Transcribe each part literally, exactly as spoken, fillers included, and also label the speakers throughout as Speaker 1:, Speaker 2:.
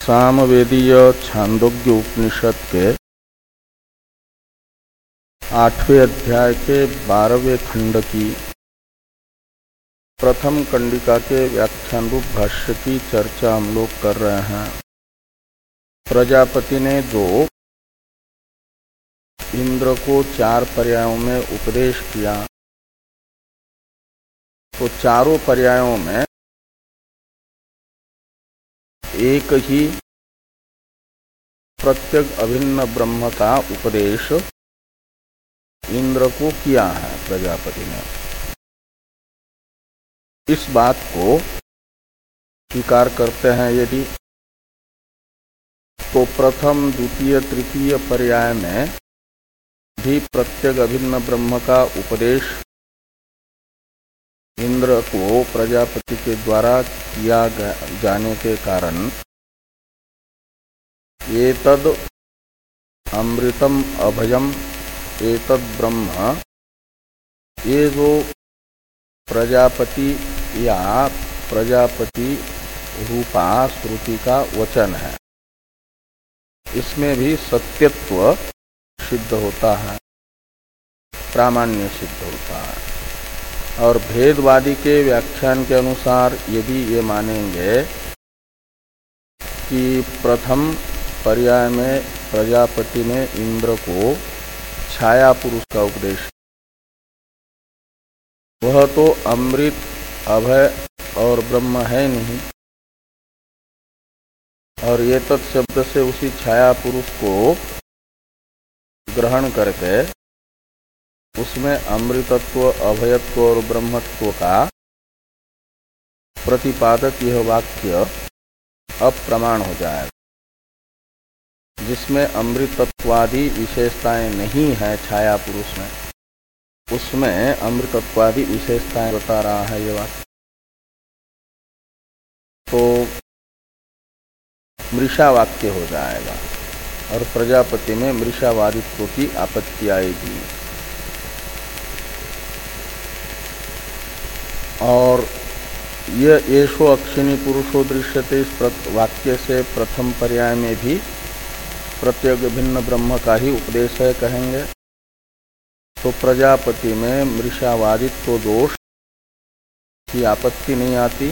Speaker 1: सामवेदीय छांदोग्य उपनिषद के आठवें अध्याय के बारहवें खंड की प्रथम कंडिका के व्याख्यान रूप भाष्य की चर्चा हम लोग कर रहे हैं। प्रजापति ने जो इंद्र को चार पर्यायों में उपदेश किया, तो चारों पर्यायों में एक ही प्रत्यग अभिन्न ब्रह्म का उपदेश इंद्र को किया है प्रजापति ने। इस बात को स्वीकार करते हैं यदि, तो प्रथम द्वितीय तृतीय पर्याय में भी प्रत्यग अभिन्न ब्रह्म का उपदेश इंद्र को प्रजापति के द्वारा किया जाने के कारण एतद अमृतम अभयम एतद ब्रह्म, ये जो प्रजापति या प्रजापति रूपा श्रुति का वचन है, इसमें भी सत्यत्व सिद्ध होता है, प्रामाण्य सिद्ध होता है। और भेदवादी के व्याख्यान के अनुसार यदि ये मानेंगे कि प्रथम पर्याय में प्रजापति ने इंद्र को छाया पुरुष का उपदेश, वह तो अमृत अभय और ब्रह्म है नहीं, और ये तत्शब्द से उसी छाया पुरुष को ग्रहण करके उसमें अमृतत्व अभयत्व और ब्रह्मत्व का प्रतिपादक यह वाक्य अप्रमाण हो जाएगा, जिसमें अमृतत्वादि विशेषताएं नहीं है छाया पुरुष में, उसमें अमृतत्वादि विशेषताएं बता रहा है ये वाक्य। तो मृषा वाक्य हो जाएगा और प्रजापति में मृषावादित्व की आपत्ति आएगी। और ये येषो अक्षिणी पुरुषो दृश्यते, इस वाक्य से प्रथम पर्याय में भी प्रत्यग भिन्न ब्रह्म का ही उपदेश है कहेंगे, तो प्रजापति में मृषावादित्व दोष की आपत्ति नहीं आती,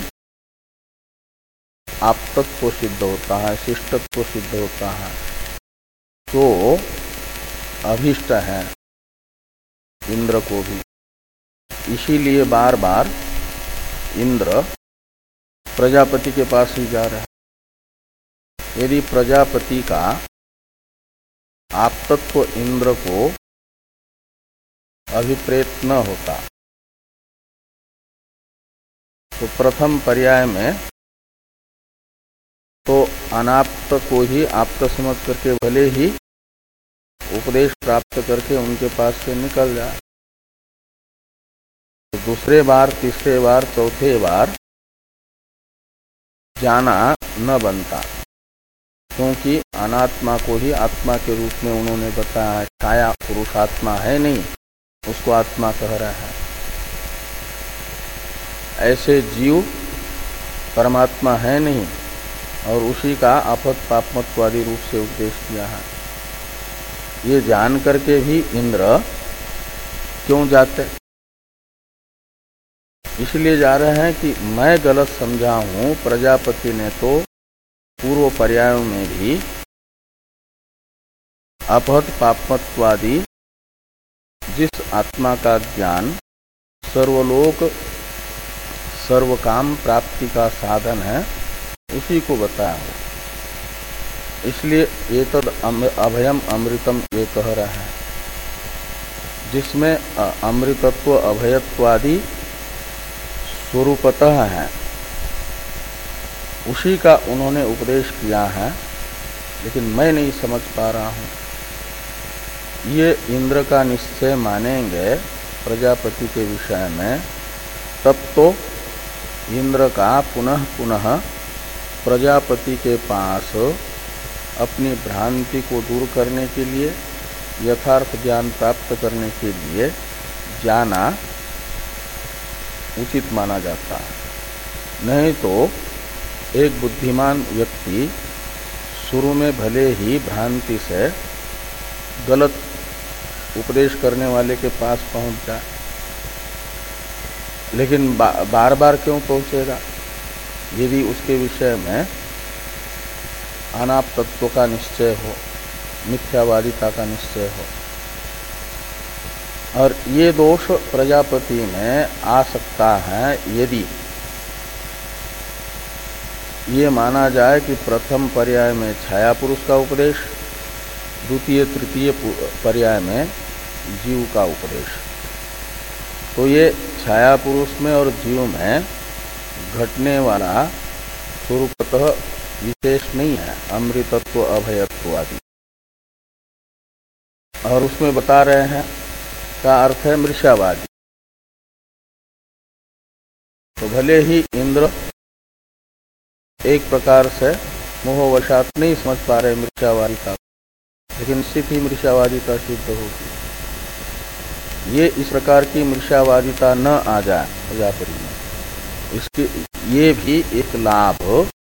Speaker 1: आप्तत्व सिद्ध होता है, शिष्टत्व सिद्ध होता है, तो अभीष्ट है इंद्र को भी। इसीलिए बार बार इंद्र प्रजापति के पास ही जा रहा है। यदि प्रजापति का आप्तत्व इंद्र को अभिप्रेत न होता, तो प्रथम पर्याय में तो अनाप्त को ही आप्त समझ करके भले ही उपदेश प्राप्त करके उनके पास से निकल जाए, तो दूसरे बार तीसरे बार चौथे बार जाना न बनता, क्योंकि अनात्मा को ही आत्मा के रूप में उन्होंने बताया है। छाया पुरुष आत्मा है नहीं, उसको आत्मा कह रहा है। ऐसे जीव परमात्मा है नहीं, और उसी का आफत पापमत्वादि रूप से उपदेश किया है। ये जान करके भी इंद्र क्यों जाते? इसलिए जा रहे हैं कि मैं गलत समझा हूं, प्रजापति ने तो पूर्व पर्यायों में भी अपहत पापमत्वादि जिस आत्मा का ज्ञान सर्वलोक सर्वकाम प्राप्ति का साधन है, उसी को बताया हो। इसलिए ये तद अभयम अमृतम ये कह रहा है, जिसमें अमृतत्व अभयत्वादि स्वरूपतः है, उसी का उन्होंने उपदेश किया है, लेकिन मैं नहीं समझ पा रहा हूं। ये इंद्र का निश्चय मानेंगे प्रजापति के विषय में, तब तो इंद्र का पुनः पुनः प्रजापति के पास अपनी भ्रांति को दूर करने के लिए, यथार्थ ज्ञान प्राप्त करने के लिए जाना उचित माना जाता है। नहीं तो एक बुद्धिमान व्यक्ति शुरू में भले ही भ्रांति से गलत उपदेश करने वाले के पास पहुंच जाए, लेकिन बा, बार बार क्यों पहुंचेगा? यदि उसके विषय में अनाप तत्व का निश्चय हो, मिथ्यावादिता का निश्चय हो। और ये दोष प्रजापति में आ सकता है यदि ये माना जाए कि प्रथम पर्याय में छाया पुरुष का उपदेश, द्वितीय तृतीय पर्याय में जीव का उपदेश। तो ये छाया पुरुष में और जीव में घटने वाला स्वरूपतः विशेष नहीं है, अमृतत्व अभयत्व आदि। और उसमें बता रहे हैं का अर्थ है मृषावादी। तो भले ही इंद्र एक प्रकार से मोहवशात नहीं समझ पा रहे मृषावादिता, लेकिन निश्चित ही मृषावादिता सिद्ध होगी। ये इस प्रकार की मृषावादिता न आ जाए प्रजापति में, इसके ये भी एक लाभ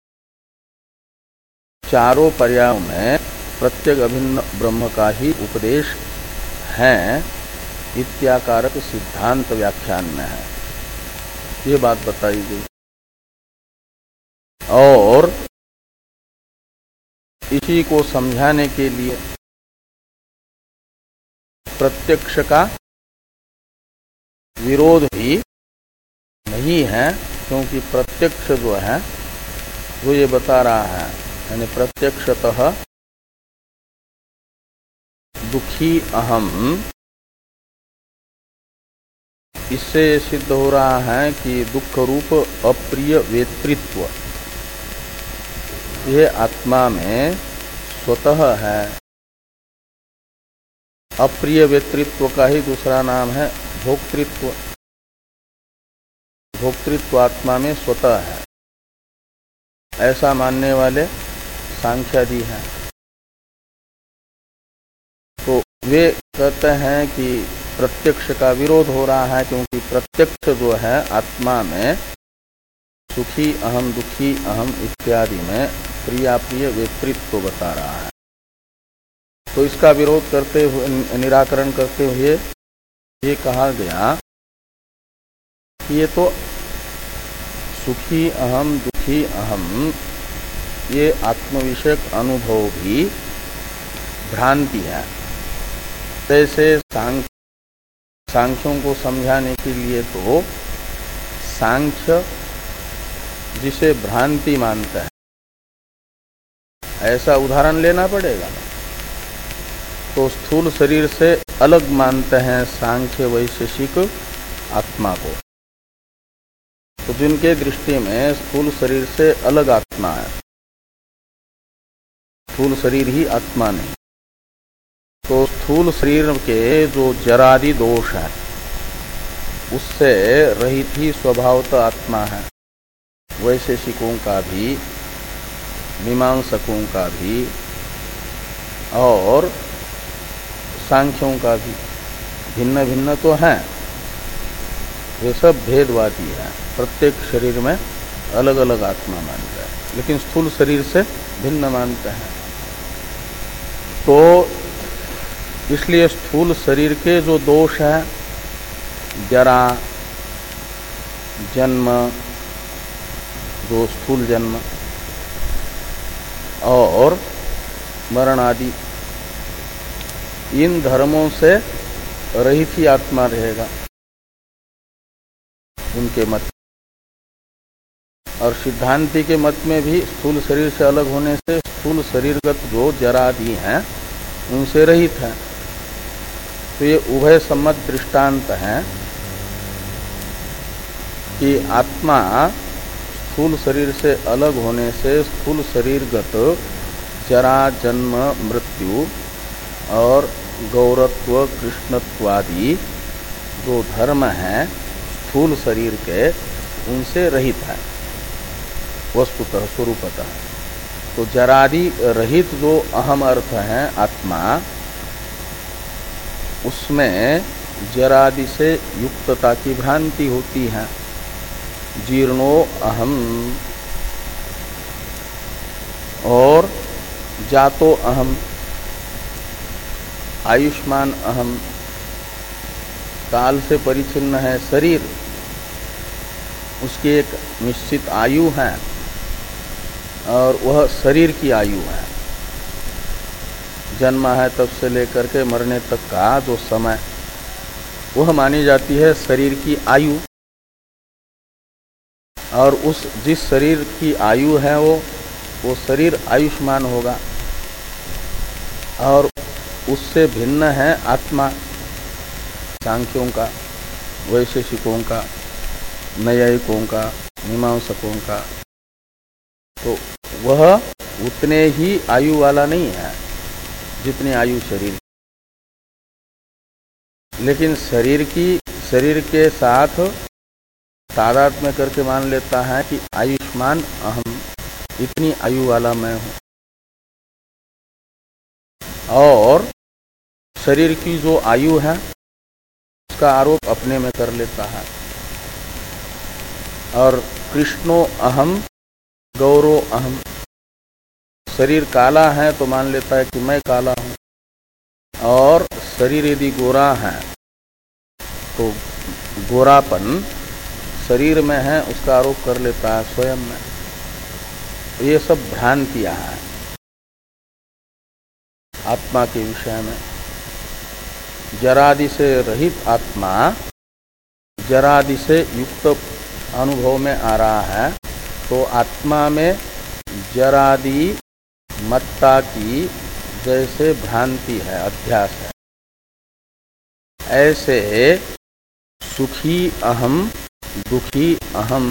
Speaker 1: चारों पर्यायों में प्रत्येक अभिन्न ब्रह्म का ही उपदेश है इत्याकारक सिद्धांत व्याख्यान में है, ये बात बताई गई। और इसी को समझाने के लिए प्रत्यक्ष का विरोध भी नहीं है, क्योंकि प्रत्यक्ष जो है वो ये बता रहा है, यानी प्रत्यक्षतः दुखी अहम, इससे सिद्ध हो रहा है कि दुख रूप अप्रिय वेतृत्व ये आत्मा में स्वतः है। अप्रिय वेतृत्व का ही दूसरा नाम है भोक्तृत्व। भोक्तृत्व आत्मा में स्वतः है, ऐसा मानने वाले सांख्यादि हैं। तो वे कहते हैं कि प्रत्यक्ष का विरोध हो रहा है, क्योंकि प्रत्यक्ष जो है आत्मा में सुखी अहम, दुखी अहम इत्यादि में प्रियाप्रिय वेतृत्व बता रहा है। तो इसका विरोध करते हुए, निराकरण करते हुए ये कहा गया कि ये तो सुखी अहम, दुखी अहम, ये आत्मविषयक अनुभव भी भ्रांति है। जैसे सांख्य सांख्यों को समझाने के लिए तो सांख्य जिसे भ्रांति मानता है ऐसा उदाहरण लेना पड़ेगा। तो स्थूल शरीर से अलग मानते हैं सांख्य वैशेषिक आत्मा को। तो जिनके दृष्टि में स्थूल शरीर से अलग आत्मा है, स्थूल शरीर ही आत्मा नहीं, तो स्थूल शरीर के जो जरादि दोष है उससे रहित ही स्वभावतः आत्मा है। वैशेषिकों का भी, मीमांसकों का भी और सांख्यों का भी भिन्न भिन्न तो है, वे सब भेदवादी है। प्रत्येक शरीर में अलग अलग आत्मा मानता है, लेकिन स्थूल शरीर से भिन्न मानते हैं। तो इसलिए स्थूल शरीर के जो दोष है, जरा, जन्म, जो स्थूल जन्म और मरण आदि, इन धर्मों से रहित ही आत्मा रहेगा उनके मत। और सिद्धांति के मत में भी स्थूल शरीर से अलग होने से स्थूल शरीरगत जो जरादि हैं उनसे रहित है। तो ये उभय सम्मत दृष्टांत है कि आत्मा स्थूल शरीर से अलग होने से स्थूल शरीरगत जरा, जन्म, मृत्यु और गौरत्व, कृष्णत्वादि जो धर्म है स्थूल शरीर के, उनसे रहित है वस्तुतः, स्वरूपतः। तो जरादि रहित जो अहम अर्थ है आत्मा, उसमें जरादि से युक्तता की भ्रांति होती है। जीर्णो अहम, और जातो अहम, आयुष्मान अहम, काल से परिचिन्न है शरीर, उसकी एक निश्चित आयु है और वह शरीर की आयु है। जन्मा है तब से लेकर के मरने तक का जो समय, वह मानी जाती है शरीर की आयु। और उस जिस शरीर की आयु है वो वो शरीर आयुष्मान होगा। और उससे भिन्न है आत्मा, सांख्यों का, वैशेषिकों का, नैयायिकों का, मीमांसकों का। तो वह उतने ही आयु वाला नहीं है जितनी आयु शरीर। लेकिन शरीर की शरीर के साथ तादात्म्य में करके मान लेता है कि आयुष्मान अहम, इतनी आयु वाला मैं हूं। और शरीर की जो आयु है उसका आरोप अपने में कर लेता है। और कृष्णो अहम गौरो अहम, शरीर काला है तो मान लेता है कि मैं काला हूं। और शरीर यदि गोरा है तो गोरापन शरीर में है, उसका आरोप कर लेता है स्वयं में। ये सब भ्रांतियां हैं आत्मा के विषय में। जरादि से रहित आत्मा जरादि से युक्त अनुभव में आ रहा है, तो आत्मा में जरादि मत्ता की जैसे भ्रांति है, अध्यास है, ऐसे सुखी अहम दुखी अहम,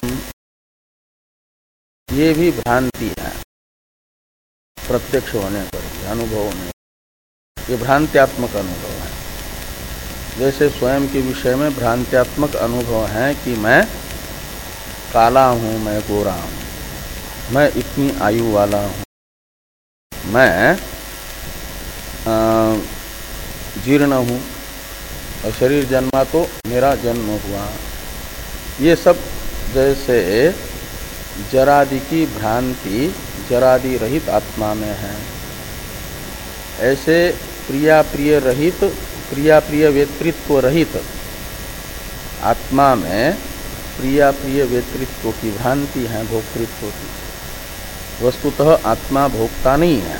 Speaker 1: ये भी भ्रांति है प्रत्यक्ष होने पर, अनुभव होने। ये भ्रांत्यात्मक अनुभव है। जैसे स्वयं के विषय में भ्रांत्यात्मक अनुभव है कि मैं काला हूं, मैं गोरा हूं, मैं इतनी आयु वाला हूं, मैं जीर्ण हूं और शरीर जन्मा तो मेरा जन्म हुआ। ये सब जैसे जरादि की भ्रांति जरादि रहित आत्मा में है, ऐसे प्रिया प्रिय रहित प्रिया प्रिय वेतृत्व रहित आत्मा में प्रिया प्रिय वेतृत्व की भ्रांति है, भोक्तृत्व की। वस्तुतः आत्मा भोक्ता नहीं है।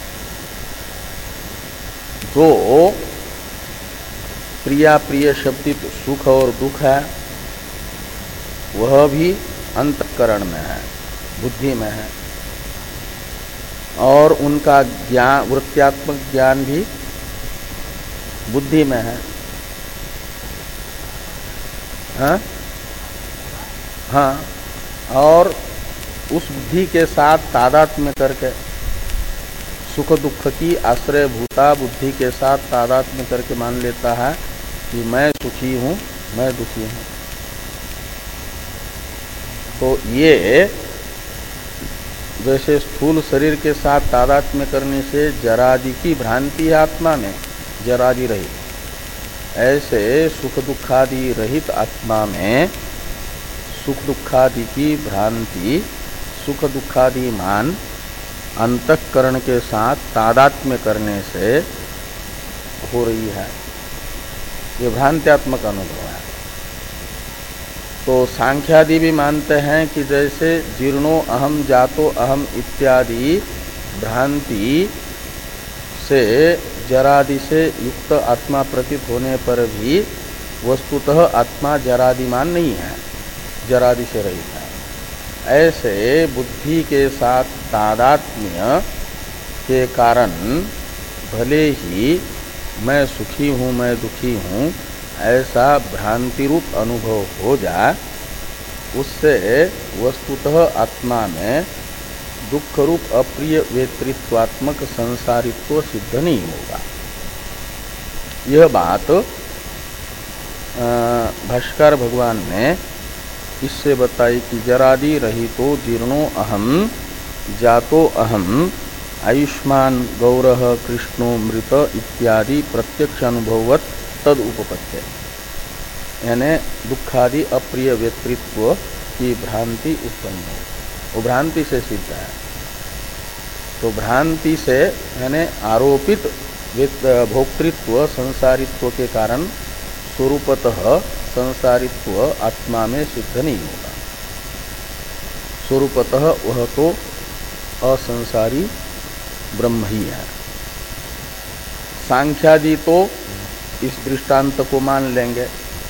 Speaker 1: जो प्रिया प्रिय शब्दित सुख और दुख है वह भी अंतःकरण में है, बुद्धि में है। और उनका ज्ञान, वृत्त्यात्मक ज्ञान भी बुद्धि में है। हाँ? हाँ, और उस बुद्धि के साथ तादात्म्य करके, सुख दुख की आश्रय भूता बुद्धि के साथ तादात्म्य करके मान लेता है कि मैं सुखी हूं, मैं दुखी हूं। तो ये जैसे स्थूल शरीर के साथ तादात्म्य करने से जरादि की भ्रांति है आत्मा में, जरादि रहित, ऐसे सुख दुखादि रहित आत्मा में सुख दुखादि की भ्रांति, सुख दुखादि मान अंतःकरण के साथ तादात्म्य करने से हो रही है। ये भ्रांत्यात्मक अनुभव है। तो सांख्यादि भी मानते हैं कि जैसे जीर्णो अहम जातो अहम इत्यादि भ्रांति से जरादि से युक्त आत्मा प्रतीत होने पर भी वस्तुतः आत्मा जरादिमान नहीं है, जरादि से रहित है। ऐसे बुद्धि के साथ तादात्म्य के कारण भले ही मैं सुखी हूँ, मैं दुखी हूँ, ऐसा भ्रांति रूप अनुभव हो जाए, उससे वस्तुतः आत्मा में दुख रूप अप्रिय वेतृत्वात्मक संसारित्व सिद्ध नहीं होगा। यह बात भाष्कर भगवान ने इससे बताई कि जरादि रहितो जीर्णो अहम जातो अहम आयुष्मान गौरह कृष्णो मृत इत्यादि प्रत्यक्ष अनुभववत तद उपपत्ति, यानी दुखादि अप्रिय व्यक्तित्व की भ्रांति उत्पन्न हो, वो भ्रांति से सिद्ध है। तो भ्रांति से यानी आरोपित भोक्तृत्व संसारित्व के कारण स्वरूपतः संसारित्व आत्मा में सिद्ध नहीं होगा। स्वरूपतः वह तो असंसारी ब्रह्म ही है। सांख्यादि तो इस दृष्टांत को मान लेंगे।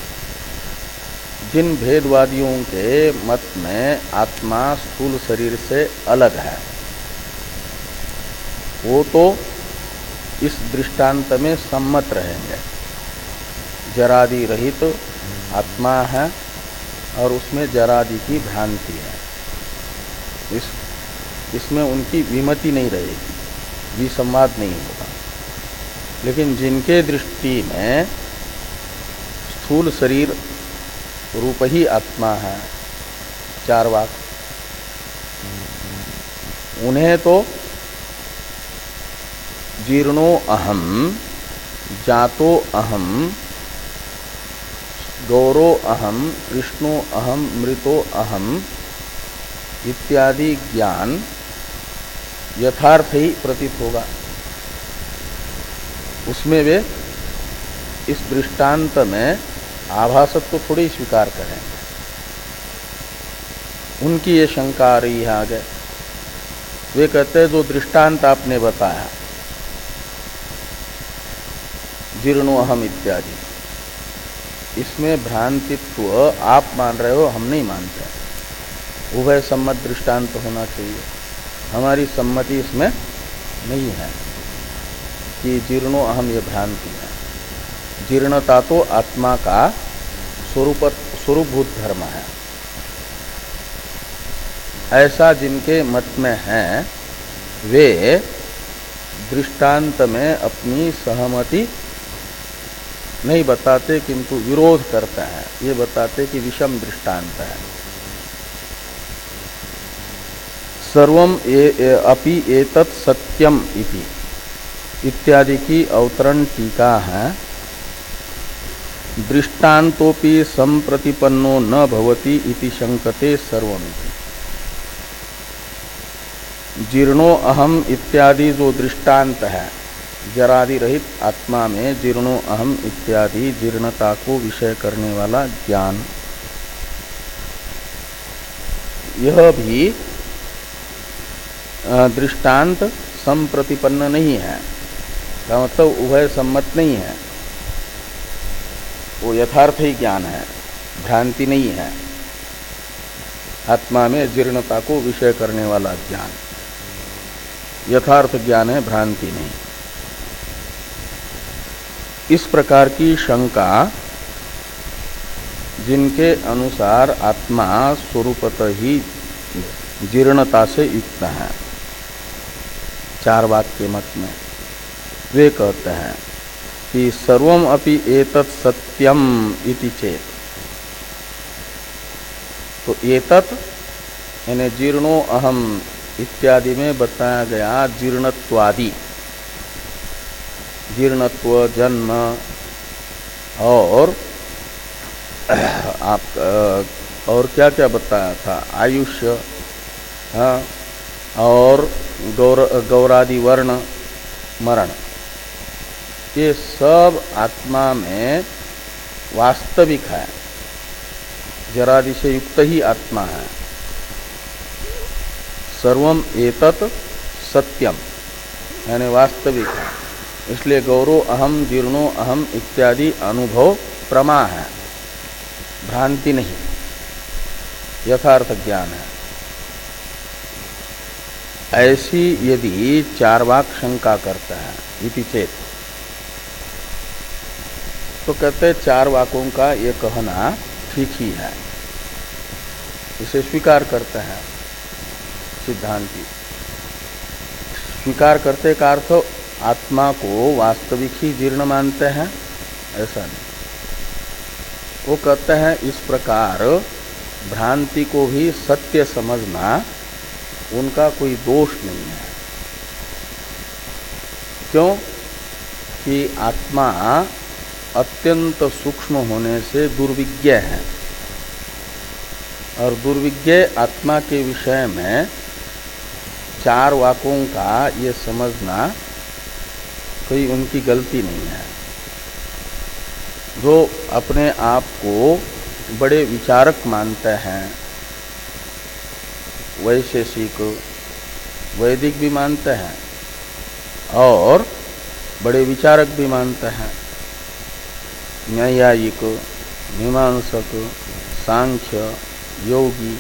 Speaker 1: जिन भेदवादियों के मत में आत्मा स्थूल शरीर से अलग है, वो तो इस दृष्टांत में सम्मत रहेंगे। जरादि रहित आत्मा है और उसमें जरादि की भ्रांति है, इस इसमें उनकी विमति नहीं रहेगी, विसंवाद नहीं होगा। लेकिन जिनके दृष्टि में स्थूल शरीर रूप ही आत्मा है, चार वाक, उन्हें तो जीर्णो अहम, जातो अहम, गौरो अहम, कृष्णो अहम, मृतो अहम इत्यादि ज्ञान यथार्थ ही प्रतीत होगा। उसमें वे इस दृष्टांत में आभासत्व तो थोड़ी स्वीकार करेंगे। उनकी ये शंका आ रही है आगे। वे कहते हैं जो दृष्टांत आपने बताया जीर्णो अहम इत्यादि, इसमें भ्रांतित्व आप मान रहे हो, हम नहीं मानते। उभय सम्मत दृष्टांत होना चाहिए। हमारी सम्मति इसमें नहीं है कि जीर्णो अहम ये भ्रांति है। जीर्णता तो आत्मा का स्वरूप स्वरूपभूत धर्म है। ऐसा जिनके मत में है, वे दृष्टांत में अपनी सहमति नहीं बताते, किंतु विरोध करते हैं। ये बताते कि विषम दृष्टांत है। सर्वम अपि एतत् सत्यम इति इत्यादि की अवतरण टीका है। दृष्टान्तोपि संप्रतिपन्नो न भवति इति शंकते सर्वमिति। जीर्णो अहम इत्यादि जो दृष्टांत है, जरादि रहित आत्मा में जीर्णो अहम इत्यादि जीर्णता को विषय करने वाला ज्ञान, यह भी दृष्टांत संप्रतिपन्न नहीं है, का मतलब उभय सम्मत नहीं है। वो यथार्थ ही ज्ञान है, भ्रांति नहीं है। आत्मा में जीर्णता को विषय करने वाला ज्ञान यथार्थ ज्ञान है, भ्रांति नहीं। इस प्रकार की शंका जिनके अनुसार आत्मा स्वरूपतः ही जीर्णता से युक्त है, चार वाक्य मत में, वे कहते हैं कि सर्वम अपि एतत् सत्यम इति चेत। तो एतत् यानी जीर्णो अहम इत्यादि में बताया गया जीर्णत्वादि, जीर्णत्व, जन्म और आप और क्या क्या बताया था, आयुष्य, हाँ, और गौर गौरादि वर्ण, मरण, ये सब आत्मा में वास्तविक है। जरादि से युक्त ही आत्मा है। सर्वम एतत् सत्यम यानी वास्तविक है। इसलिए गौरो अहम, जीर्णो अहम इत्यादि अनुभव प्रमा है, भ्रांति नहीं, यथार्थ ज्ञान है। ऐसी यदि चार वाक शंका करता है इति चेत, तो कहते चार वाकों का ये कहना ठीक ही है, इसे स्वीकार करते हैं सिद्धांती। स्वीकार करते का अर्थ आत्मा को वास्तविक ही जीर्ण मानते हैं, ऐसा नहीं। वो कहते हैं इस प्रकार भ्रांति को भी सत्य समझना उनका कोई दोष नहीं है। क्यों कि आत्मा अत्यंत सूक्ष्म होने से दुर्विज्ञ है, और दुर्विज्ञ आत्मा के विषय में चार वाकों का ये समझना कोई उनकी गलती नहीं है। जो अपने आप को बड़े विचारक मानते हैं, वैशेषिक वैदिक भी मानते हैं और बड़े विचारक भी मानते हैं, न्यायिक, मीमांसक, सांख्य, योगी,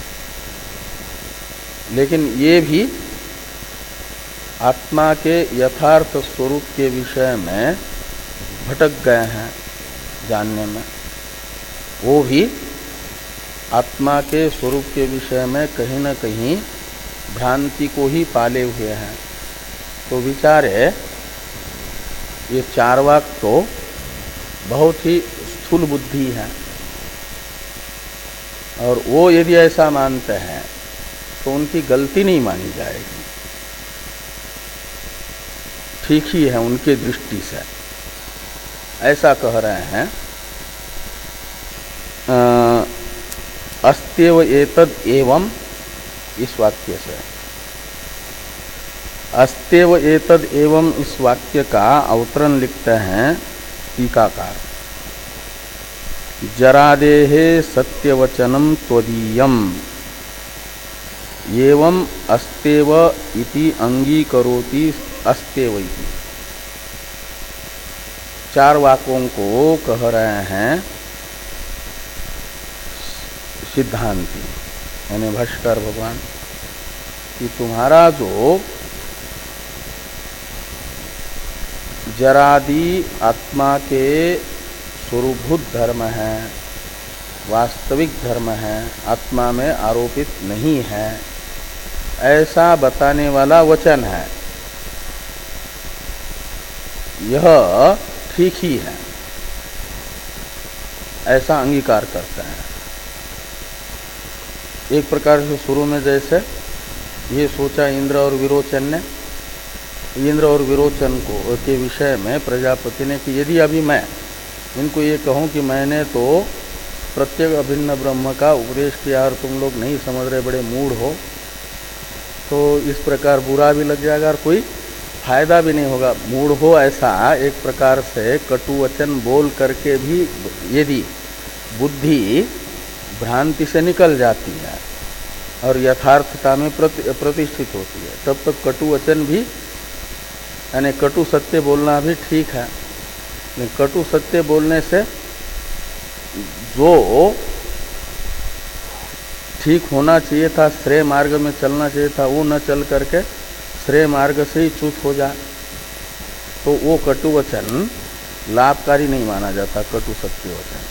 Speaker 1: लेकिन ये भी आत्मा के यथार्थ स्वरूप के विषय में भटक गए हैं जानने में। वो भी आत्मा के स्वरूप के विषय में कहीं न कहीं भ्रांति को ही पाले हुए हैं। तो विचार है, ये चार वाक तो बहुत ही स्थूल बुद्धि है, और वो यदि ऐसा मानते हैं तो उनकी गलती नहीं मानी जाएगी, ठीक ही है उनके दृष्टि से। ऐसा कह रहे हैं, अस्त्यव एतद एवं, इस वाक्य से अस्त्यव एतद एवं इस वाक्य का अवतरण लिखते हैं टीकाकार। जरादेहे सत्यवचनम त्वदीयम एवं अस्तेव इति अंगीकरोति अस्तेव इति। चार वाकों को कह रहे हैं सिद्धांति यानी भाष्कर भगवान कि तुम्हारा जो जरादि आत्मा के स्वरूपभूत धर्म है, वास्तविक धर्म है, आत्मा में आरोपित नहीं है, ऐसा बताने वाला वचन है, यह ठीक ही है, ऐसा अंगीकार करते हैं। एक प्रकार से शुरू में जैसे ये सोचा इंद्र और विरोचन ने, इंद्र और विरोचन को के विषय में प्रजापति ने कि यदि अभी मैं इनको ये कहूँ कि मैंने तो प्रत्येक अभिन्न ब्रह्म का उपदेश किया और तुम लोग नहीं समझ रहे, बड़े मूढ़ हो, तो इस प्रकार बुरा भी लग जाएगा और कोई फायदा भी नहीं होगा। मूढ़ हो ऐसा एक प्रकार से कटु वचन बोल करके भी यदि बुद्धि भ्रांति से निकल जाती है और यथार्थता में प्रति, प्रतिष्ठित होती है, तब तक तो कटु वचन भी यानी कटु सत्य बोलना भी ठीक है। लेकिन कटु सत्य बोलने से जो ठीक होना चाहिए था, श्रेय मार्ग में चलना चाहिए था, वो न चल करके श्रेय मार्ग से ही च्युत हो जाए, तो वो कटु वचन लाभकारी नहीं माना जाता। कटु सत्य वचन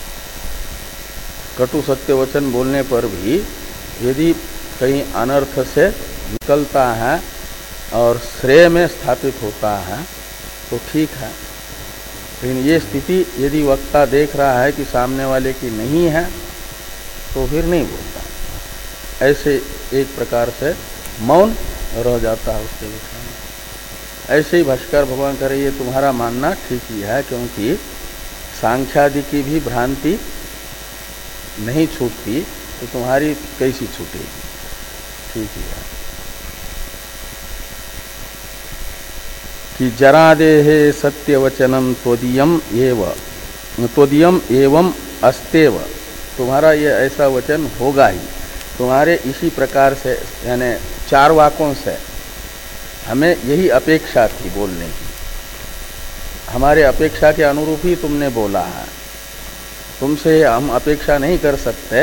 Speaker 1: कटु सत्य वचन बोलने पर भी यदि कहीं अनर्थ से निकलता है और श्रेय में स्थापित होता है तो ठीक है, लेकिन ये स्थिति यदि वक्ता देख रहा है कि सामने वाले की नहीं है तो फिर नहीं बोलता, ऐसे एक प्रकार से मौन रह जाता है उसके विषय में। ऐसे ही भाष्कर भगवान कह रहे ये तुम्हारा मानना ठीक ही है, क्योंकि सांख्यादि की भी भ्रांति नहीं छूटती तो तुम्हारी कैसी छूटेगी, ठीक ही है। कि जरादेहे सत्यवचनम त्वदीयम एव त्वदीयम एवं अस्तेव, तुम्हारा ये ऐसा वचन होगा ही। तुम्हारे इसी प्रकार से यानी चार वाकों से हमें यही अपेक्षा थी बोलने की, हमारे अपेक्षा के अनुरूप ही तुमने बोला है। तुमसे हम अपेक्षा नहीं कर सकते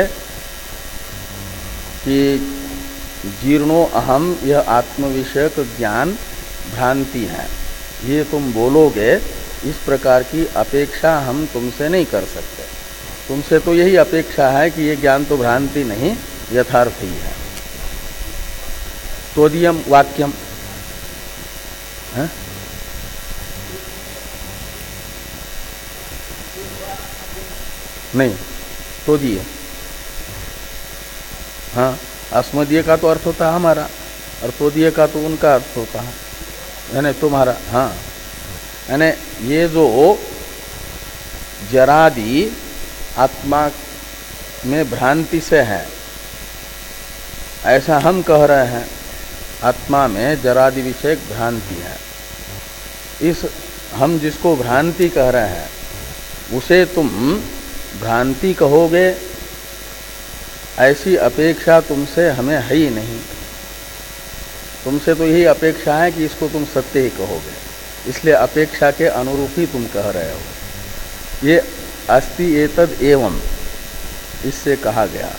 Speaker 1: कि जीर्णो अहम यह आत्मविषयक ज्ञान भ्रांति है, ये तुम बोलोगे, इस प्रकार की अपेक्षा हम तुमसे नहीं कर सकते। तुमसे तो यही अपेक्षा है कि ये ज्ञान तो भ्रांति नहीं यथार्थ ही है। तोदियम वाक्यम है? नहीं, तोदीय, हाँ, अस्मदीय का तो अर्थ होता है हमारा और तोदीय का तो उनका अर्थ होता है, यानी तुम्हारा। हाँ, यानी ये जो जरादि आत्मा में भ्रांति से है, ऐसा हम कह रहे हैं, आत्मा में जरादि विषयक भ्रांति है। इस हम जिसको भ्रांति कह रहे हैं उसे तुम भ्रांति कहोगे, ऐसी अपेक्षा तुमसे हमें है ही नहीं। तुमसे तो यही अपेक्षा है कि इसको तुम सत्य ही कहोगे, इसलिए अपेक्षा के अनुरूप ही तुम कह रहे हो। ये अस्ति एतद एवं इससे कहा गया।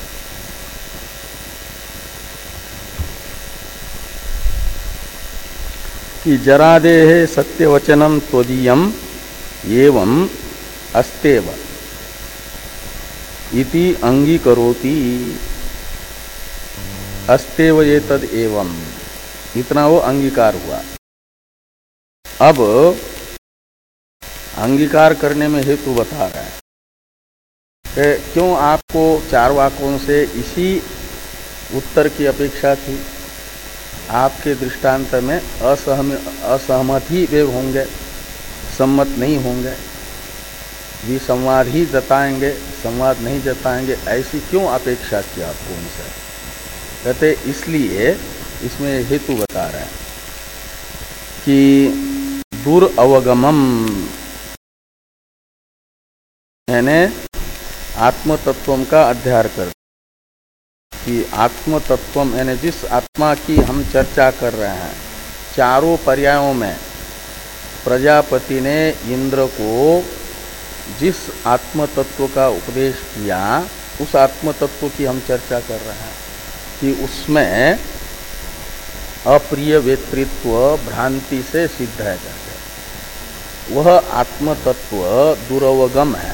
Speaker 1: कि जरादेह सत्यवचनम त्वदीयम एवं अस्तेव इति अंगीकरोति। अस्तेव एतद एवं, इतना वो अंगीकार हुआ। अब अंगीकार करने में हेतु बता रहा है कि क्यों आपको चार वाक्यों से इसी उत्तर की अपेक्षा थी। आपके दृष्टांत में असहम असहमत ही वे होंगे, सम्मत नहीं होंगे, विसंवाद ही जताएंगे, संवाद नहीं जताएंगे। ऐसी क्यों अपेक्षा की आपको उनसे? कहते इसलिए इसमें हेतु बता रहे हैं कि दुरअवगमम, यानी आत्मतत्व का अध्यार कर, कि आत्मतत्व यानी जिस आत्मा की हम चर्चा कर रहे हैं, चारों पर्यायों में प्रजापति ने इंद्र को जिस आत्मतत्व का उपदेश किया, उस आत्मतत्व की हम चर्चा कर रहे हैं कि उसमें अप्रिय वेतृत्व भ्रांति से सिद्ध है जाते। वह आत्मतत्व दुरवगम है।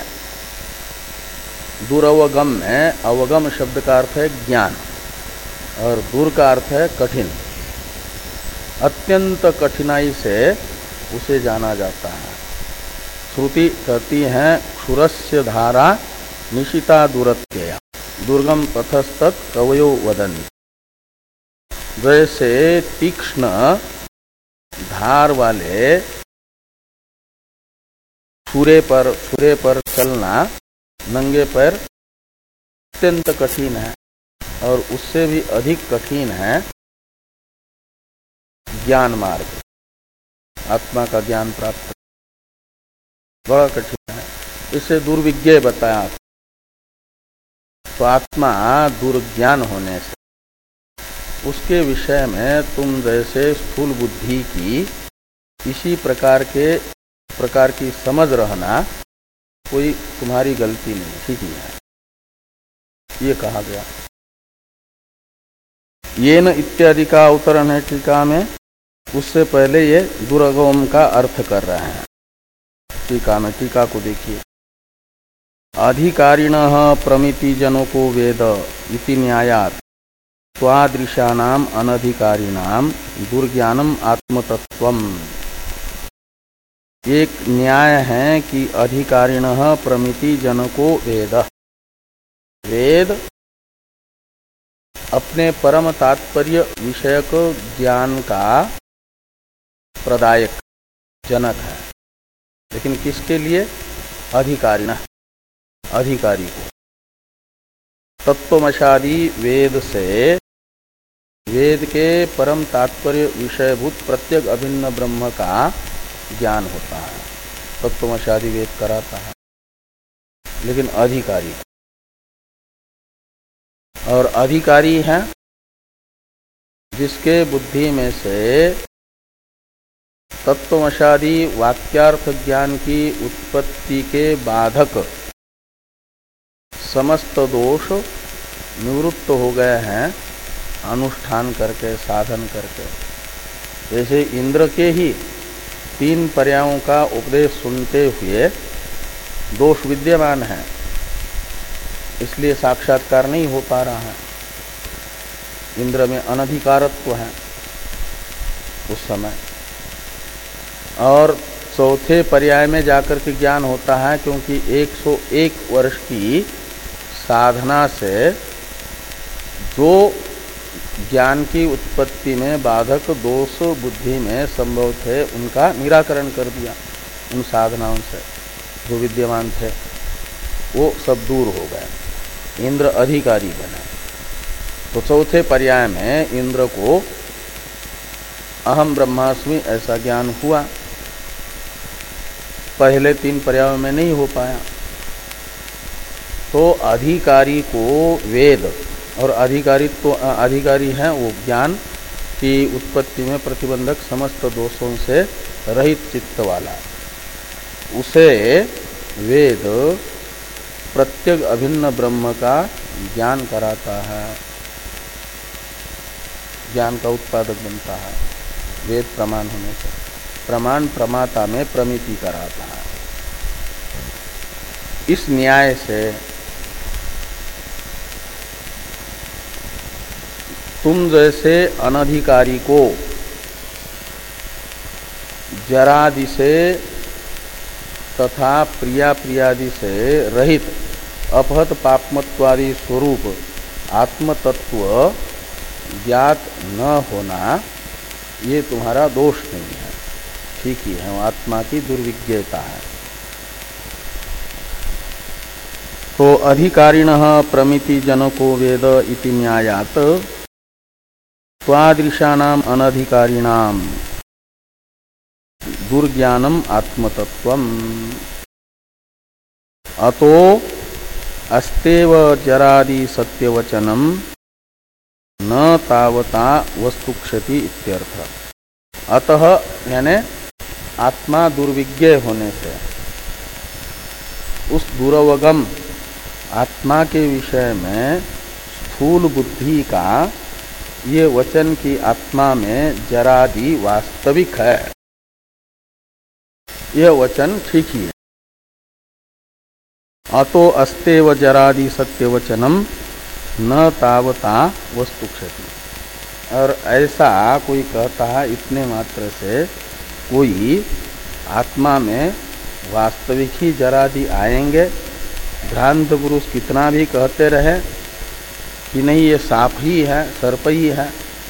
Speaker 1: दुरवगम में अवगम शब्द का अर्थ है ज्ञान और दूर का अर्थ है कठिन। अत्यंत कठिनाई से उसे जाना जाता है। श्रुति कहती है क्षुरस्य धारा निशिता दूरत्यया दुर्गम पथस्तत् कवयो वदन्ति। जैसे तीक्ष्ण धार वाले छुरे पर छुरे पर चलना नंगे पैर अत्यंत कठिन है, और उससे भी अधिक कठिन है ज्ञान मार्ग, आत्मा का ज्ञान प्राप्त बड़ा कठिन है। इससे दुर्विज्ञ बताया। तो आत्मा दुर्ज्ञान होने से उसके विषय में तुम जैसे स्थूल बुद्धि की इसी प्रकार के प्रकार की समझ रहना कोई तुम्हारी गलती नहीं, ठीक ही है, ये कहा गया। ये न इत्यादि का अवतरण है टीका में। उससे पहले ये दुरगम का अर्थ कर रहे हैं टीका में। टीका को देखिए। अधिकारिणः प्रमिति जनों को वेद इति न्यायात् स्वादृशानाम अनधिकारिणाम दुर्ज्ञानम आत्मतत्वम। एक न्याय है कि अधिकारिणः प्रमिति जनको वेद, वेद अपने परम तात्पर्य विषयक ज्ञान का प्रदायक जनक है, लेकिन किसके लिए? अधिकारिणः, अधिकारी को। तत्वमशादी वेद से वेद के परम तात्पर्य विषयभूत प्रत्येक अभिन्न ब्रह्म का ज्ञान होता है। तत्वमशादी वेद कराता है, लेकिन अधिकारी, और अधिकारी है जिसके बुद्धि में से तत्वमशादी वाक्यार्थ ज्ञान की उत्पत्ति के बाधक समस्त दोष निवृत्त हो गए हैं अनुष्ठान करके, साधन करके। जैसे इंद्र के ही तीन पर्यायों का उपदेश सुनते हुए दोष विद्यमान है, इसलिए साक्षात्कार नहीं हो पा रहा है। इंद्र में अनधिकारत्व है उस समय, और चौथे पर्याय में जाकर के ज्ञान होता है, क्योंकि एक सौ एक वर्ष की साधना से जो ज्ञान की उत्पत्ति में बाधक दोष बुद्धि में संभव थे उनका निराकरण कर दिया। उन साधनाओं से जो विद्यमान थे वो सब दूर हो गए, इंद्र अधिकारी बने। तो चौथे पर्याय में इंद्र को अहम ब्रह्मास्मि ऐसा ज्ञान हुआ, पहले तीन पर्यायों में नहीं हो पाया। तो अधिकारी को वेद और अधिकारी तो अधिकारी है वो ज्ञान की उत्पत्ति में प्रतिबंधक समस्त दोषों से रहित चित्त वाला, उसे वेद प्रत्येक अभिन्न ब्रह्म का ज्ञान कराता है, ज्ञान का उत्पादक बनता है। वेद प्रमाण होने से प्रमाण प्रमाता में प्रमिति कराता है। इस न्याय से तुम जैसे अनधिकारी को जरादि से तथा प्रिया प्रियादि से रहित अपहत पापमत्वादि स्वरूप आत्मतत्व ज्ञात न होना, ये तुम्हारा दोष नहीं है, ठीक ही है, आत्मा की दुर्विज्ञता है। तो अधिकारिणः प्रमिति जनको वेद इति न्यायात त्वादृशानाम अनधिकारिणाम दुर्ज्ञानम आत्मतत्वम अतो अस्तेव जरादि सत्यवचनम न तावता वस्तुक्षति इत्यर्थ। अतः यानी आत्मा दुर्विज्ञ होने से उस दुरवगम आत्मा के विषय में स्थूल बुद्धि का ये वचन की आत्मा में जरादि वास्तविक है, यह वचन ठीक ही है। अतो अस्तेव जरादि सत्यवचनम न तावता वस्तुक्षति। और ऐसा कोई कहता है इतने मात्र से कोई आत्मा में वास्तविक ही जरादि आएंगे। भ्रांत पुरुष कितना भी कहते रहे कि नहीं ये सांप ही है, सर्प ही है,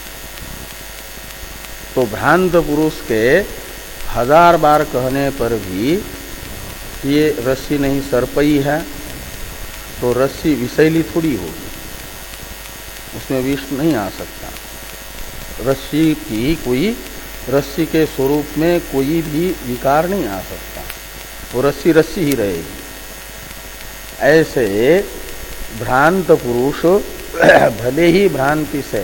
Speaker 1: तो भ्रांत पुरुष के हजार बार कहने पर भी ये रस्सी नहीं सर्प ही है, तो रस्सी विषैली थोड़ी होगी, उसमें विष नहीं आ सकता। रस्सी की कोई रस्सी के स्वरूप में कोई भी विकार नहीं आ सकता, वो रस्सी रस्सी ही रहेगी। ऐसे भ्रांत पुरुष भले ही भ्रांति से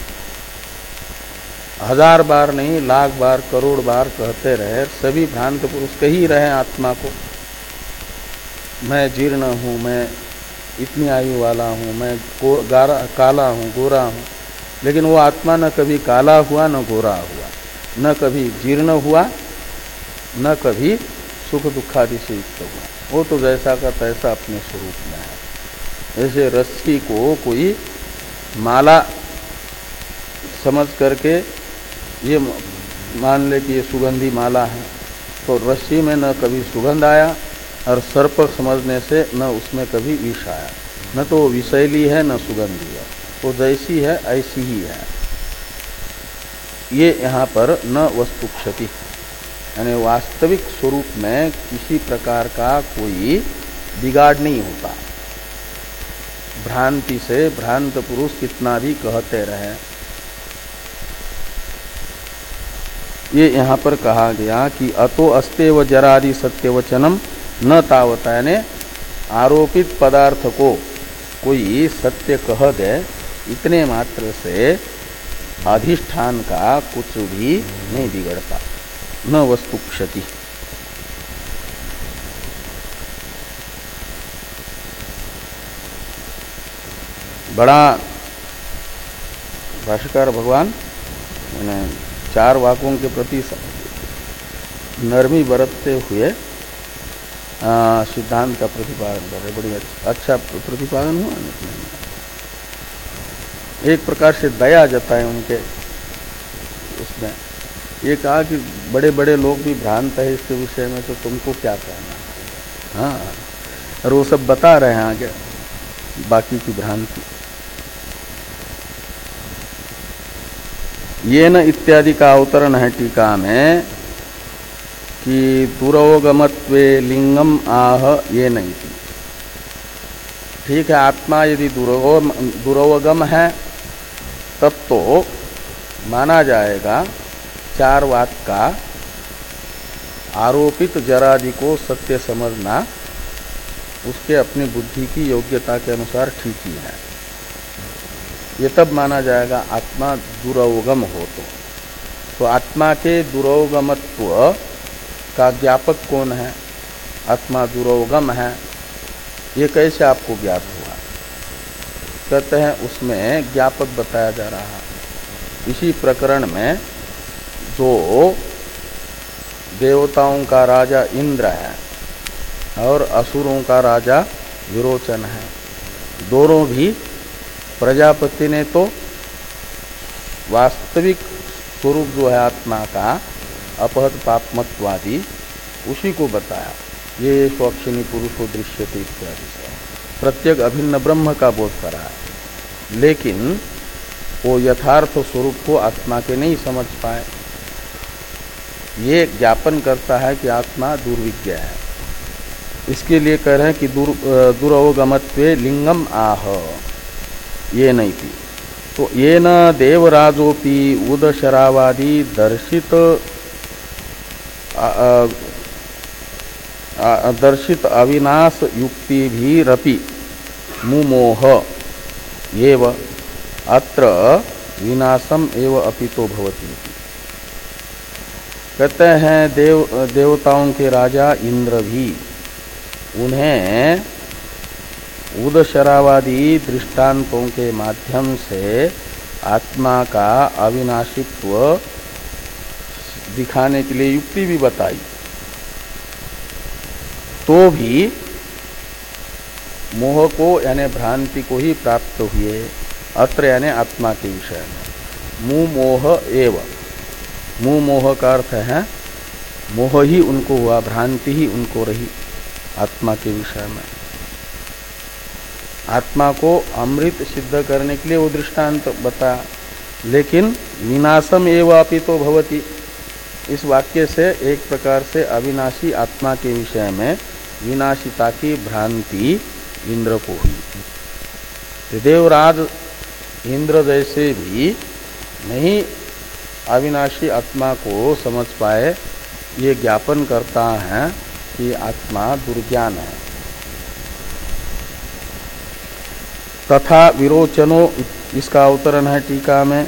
Speaker 1: हजार बार नहीं लाख बार करोड़ बार कहते रहे, सभी भ्रांत पुरुष कही रहे आत्मा को, मैं जीर्ण हूँ, मैं इतनी आयु वाला हूँ, मैं काला हूँ, गोरा हूँ, लेकिन वो आत्मा न कभी काला हुआ न गोरा हुआ, न कभी जीर्ण हुआ, न कभी सुख दुखादि से युक्त हुआ। वो तो जैसा का तैसा अपने स्वरूप में है। ऐसे रस्सी को कोई माला समझ करके ये मान ले कि ये सुगंधी माला है, तो रस्सी में न कभी सुगंध आया और सर्प समझने से न उसमें कभी विष आया, न तो वो विषैली है न सुगंधी है, वो जैसी है ऐसी ही है। ये यहाँ पर न वस्तु क्षति, यानी वास्तविक स्वरूप में किसी प्रकार का कोई बिगाड़ नहीं होता। भ्रांति से भ्रांत पुरुष कितना भी कहते रहे, ये यहाँ पर कहा गया कि अतो अस्तेव जरादि सत्यवचनम न तावता, यानी आरोपित पदार्थ को कोई सत्य कह दे, इतने मात्र से अधिष्ठान का कुछ भी नहीं बिगड़ता, न वस्तु क्षति। बड़ा भाष्यकार भगवान चार वाक्यों के प्रति नरमी बरतते हुए सिद्धांत का प्रतिपादन कर रहे, बड़ी अच्छा प्रतिपादन हुआ। एक प्रकार से दया जताए उनके उसमें, ये कहा कि बड़े बड़े लोग भी भ्रांत है इसके विषय में, तो तुमको क्या कहना। हाँ, और वो सब बता रहे हैं आगे बाकी की भ्रांति। ये न इत्यादि का अवतरण है टीका में कि दुरोगमत्वे लिंगम आह ये नहीं थी। ठीक है, आत्मा यदि दुरोगम है तब तो माना जाएगा चार वाक का आरोपित जरादि को सत्य समझना उसके अपनी बुद्धि की योग्यता के अनुसार ठीक ही है। ये तब माना जाएगा आत्मा दुरवगम हो तो। तो आत्मा के दुरवगमत्व का ज्ञापक कौन है? आत्मा दुरवगम है, ये कैसे आपको ज्ञात हुआ? कहते हैं उसमें ज्ञापक बताया जा रहा है। इसी प्रकरण में जो देवताओं का राजा इंद्र है और असुरों का राजा विरोचन है, दोनों भी प्रजापति ने तो वास्तविक स्वरूप जो है आत्मा का अपहत पापमत्वादि उसी को बताया। ये स्वक्षिणी पुरुषो दृश्यते इत्यादि से प्रत्येक अभिन्न ब्रह्म का बोध करा है, लेकिन वो यथार्थ स्वरूप को आत्मा के नहीं समझ पाए। ये ज्ञापन करता है कि आत्मा दुर्विज्ञ है। इसके लिए कह रहे हैं कि दुर दुरवगमत्वे लिंगम आह, ये नहीं थी। तो ये न देवराजोपि उदशरावादि दर्शित आ, आ, दर्शित अविनाश युक्ति भी रपि मुमोह एव अत्र विनाशम एव अपितो भवति। कहते हैं देव देवताओं के राजा इंद्र भी, उन्हें उदशरावादी दृष्टांतों के माध्यम से आत्मा का अविनाशित्व दिखाने के लिए युक्ति भी बताई, तो भी मोह को यानी भ्रांति को ही प्राप्त हुए। अत्र यानी आत्मा के विषय में मुह मोह एव, मुह मोह का अर्थ है मोह ही उनको हुआ, भ्रांति ही उनको रही आत्मा के विषय में। आत्मा को अमृत सिद्ध करने के लिए वो दृष्टांत बताया, लेकिन विनाशम एव अपितो भवति, इस वाक्य से एक प्रकार से अविनाशी आत्मा के विषय में विनाशिता की भ्रांति इंद्र को हुई। देवराज इंद्र जैसे भी नहीं अविनाशी आत्मा को समझ पाए, ये ज्ञापन करता है कि आत्मा दुर्ज्ञान है। तथा विरोचनो, इसका अवतरण है टीका में।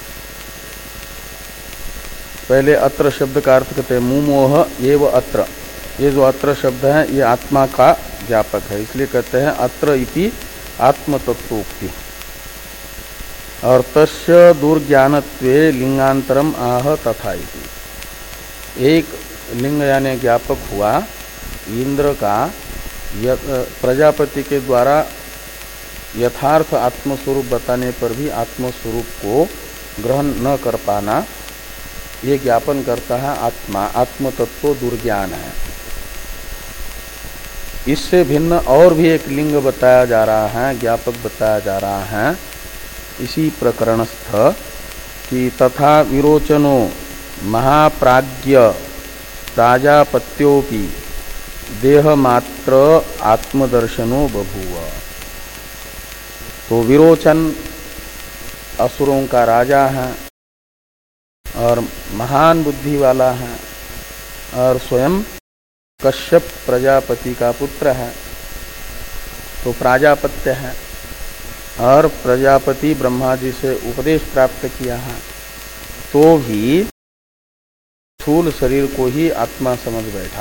Speaker 1: पहले अत्र शब्द का अर्थ कहते हैं मुमोह एव अत्र, ये जो अत्र शब्द है ये आत्मा का ज्ञापक है, इसलिए कहते हैं अत्र इति आत्मतत्वोक्ति। और तस्य दुर्ज्ञानत्वे लिंगांतरम आह तथा इति। एक लिंग यानी ज्ञापक हुआ इंद्र का प्रजापति के द्वारा यथार्थ आत्मस्वरूप बताने पर भी आत्मस्वरूप को ग्रहण न कर पाना, ये ज्ञापन करता है आत्मा आत्मतत्व दुर्ज्ञान है। इससे भिन्न और भी एक लिंग बताया जा रहा है, ज्ञापक बताया जा रहा है इसी प्रकरणस्थ कि तथा विरोचनो महाप्राज्य प्राजापत्योपि देहमात्र आत्मदर्शनो बभूव। तो विरोचन असुरों का राजा है और महान बुद्धि वाला है और स्वयं कश्यप प्रजापति का पुत्र है, तो प्राजापत्य है और प्रजापति ब्रह्मा जी से उपदेश प्राप्त किया है, तो भी स्थूल शरीर को ही आत्मा समझ बैठा।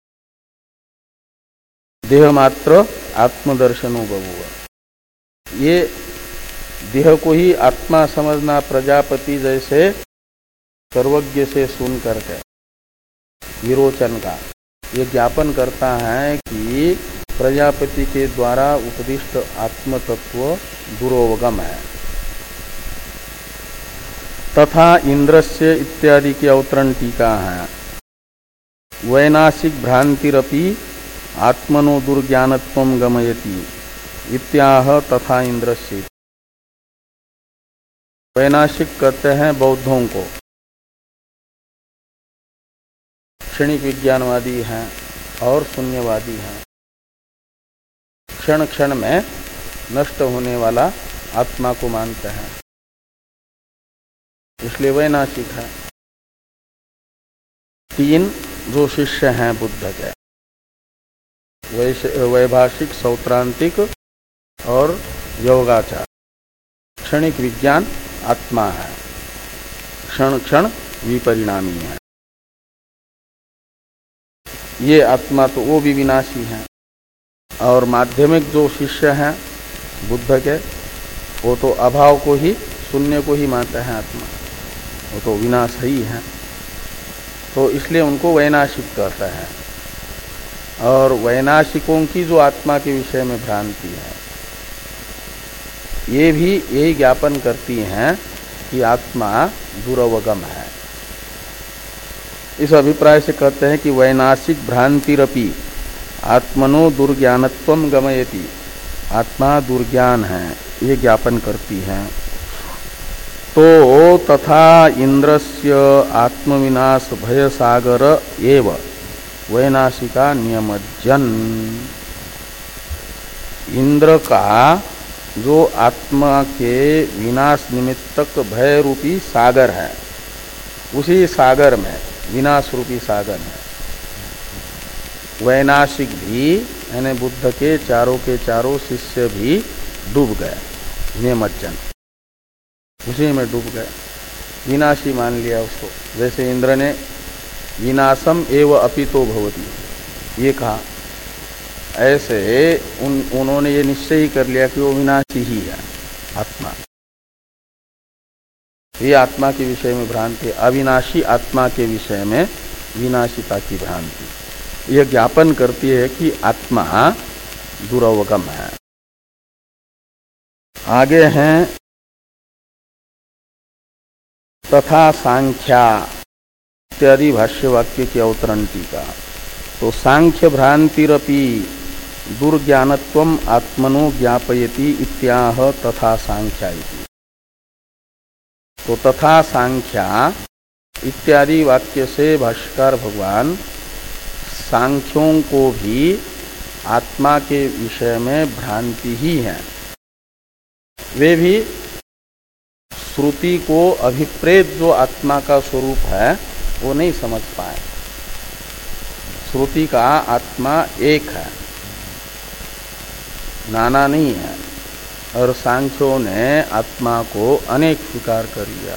Speaker 1: देह मात्र आत्मदर्शनो बभूव। ये देह को ही आत्मा समझना प्रजापति जैसे सर्वज्ञ से सुन करके विरोचन का ये ज्ञापन करता है कि प्रजापति के द्वारा उपदिष्ट आत्मतत्व दुरोवगम है। तथा इंद्रस्य इत्यादि की अवतरण टीका है। वैनाशिक भ्रांतिरपि आत्मनो दुर्ज्ञानत्वं गमयति इत्याह तथा इंद्रस्य। वैनाशिक कहते हैं बौद्धों को, क्षणिक विज्ञानवादी हैं और शून्यवादी हैं। क्षण क्षण में नष्ट होने वाला आत्मा को मानते हैं, इसलिए वैनाशिक है। तीन जो शिष्य हैं बुद्ध के, वैभाषिक, सौत्रांतिक और योगाचार। क्षणिक विज्ञान आत्मा है, क्षण क्षण विपरिणामी है। ये आत्मा तो वो भी विनाशी है। और माध्यमिक जो शिष्य हैं बुद्ध के, वो तो अभाव को ही, शून्य को ही मानते हैं आत्मा, वो तो विनाश ही है। तो इसलिए उनको वैनाशिक कहते हैं। और वैनाशिकों की जो आत्मा के विषय में भ्रांति है, ये भी यही ज्ञापन करती हैं कि आत्मा दुरवगम है। इस अभिप्राय से कहते हैं कि वैनाशिक भ्रांतिरपि आत्मनो दुर्ज्ञानत्वम गमयति, आत्मा दुर्ज्ञान है, ये ज्ञापन करती है। तो तथा इंद्रस्य आत्मविनाश भय सागर एव वैनाशिका नियमज्जन, इंद्र का जो आत्मा के विनाश निमित्तक भय रूपी सागर है, उसी सागर में, विनाश रूपी सागर है, वैनाशिक भी यानी बुद्ध के चारों के चारों शिष्य भी डूब गए। नियमज्जन, उसी में डूब गए, विनाशी मान लिया उसको। जैसे इंद्र ने विनाशम एव अपितो भवति ये कहा, ऐसे उन उन्होंने ये निश्चय ही कर लिया कि वो विनाशी ही है आत्मा। ये आत्मा के विषय में भ्रांति, अविनाशी आत्मा के विषय में विनाशिता की भ्रांति, यह ज्ञापन करती है कि आत्मा दुरवगम है। आगे हैं तथा सांख्या इत्यादि भाष्य वाक्य की अवतरण टीका। तो सांख्य भ्रांतिरपि दुर्ज्ञानत्वम आत्मनो ज्ञापयति इत्याह तथा सांख्या इति। तो तथा सांख्या इत्यादि वाक्य से भाष्यकार भगवान सांख्यों को भी आत्मा के विषय में भ्रांति ही है। वे भी श्रुति को अभिप्रेत जो आत्मा का स्वरूप है वो नहीं समझ पाए। श्रुति का आत्मा एक है, नाना नहीं है। और सांख्यों ने आत्मा को अनेक स्वीकार कर लिया।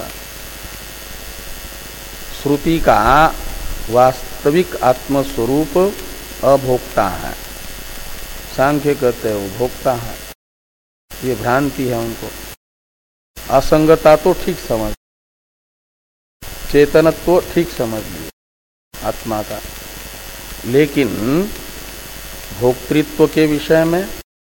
Speaker 1: श्रुति का वास्तविक आत्मस्वरूप अभोक्ता है, सांख्य कहते हैं वो भोक्ता है। ये भ्रांति है उनको। असंगता तो ठीक समझ, चेतनत्व ठीक समझ लिए आत्मा का, लेकिन भोक्तृत्व के विषय में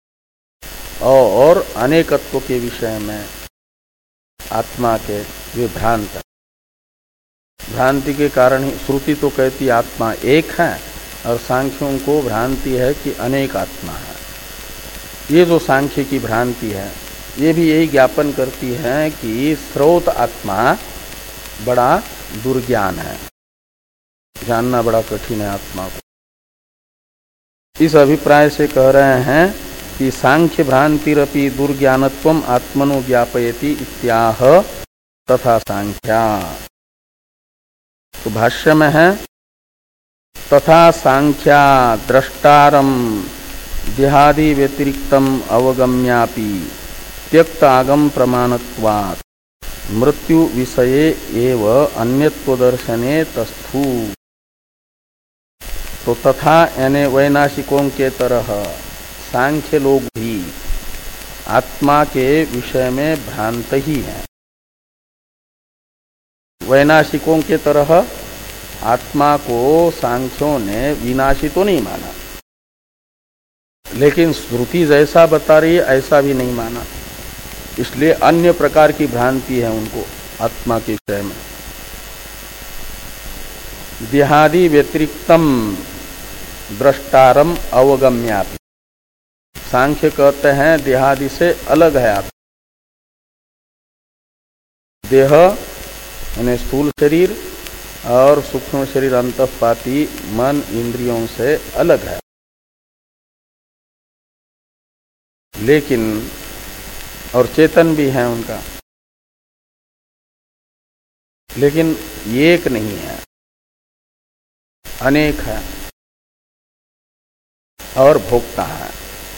Speaker 1: और अनेकत्व के विषय में आत्मा के वे भ्रांत है। भ्रांति के कारण ही श्रुति तो कहती आत्मा एक है और सांख्यों को भ्रांति है कि अनेक आत्मा है। ये जो सांख्य की भ्रांति है ये भी यही ज्ञापन करती है कि स्रोत आत्मा बड़ा दुर्ज्ञान है, जानना बड़ा कठिन है आत्मा को। इस अभिप्राय से कह रहे हैं कि सांख्य भ्रांतिरपि दुर्ज्ञानत्वम आत्मनो ज्ञापयति इत्याह तथा सांख्या। तो भाष्य में है तथा सांख्या द्रष्टारम देहादि व्यतिरिक्तम अवगम्यापि त्यक्त आगम प्रमाणत्वात् मृत्यु विषये एव अन्यत्व दर्शने तस्थु। तो तथा यानी वैनाशिकों के तरह सांख्य लोग भी आत्मा के विषय में भ्रांत ही हैं। वैनाशिकों के तरह आत्मा को सांख्यों ने विनाशी तो नहीं माना, लेकिन श्रुति जैसा बता रही है ऐसा भी नहीं माना। इसलिए अन्य प्रकार की भ्रांति है उनको आत्मा के विषय में। देहादि व्यतिरिक्तम द्रष्टारम अवगम्यापि, सांख्य कहते हैं देहादि से अलग है आत्मा। देह यानी स्थूल शरीर और सूक्ष्म शरीर अंतःपाती मन इंद्रियों से अलग है, लेकिन और चेतन भी है उनका, लेकिन एक नहीं है। अनेक है और भोक्ता है,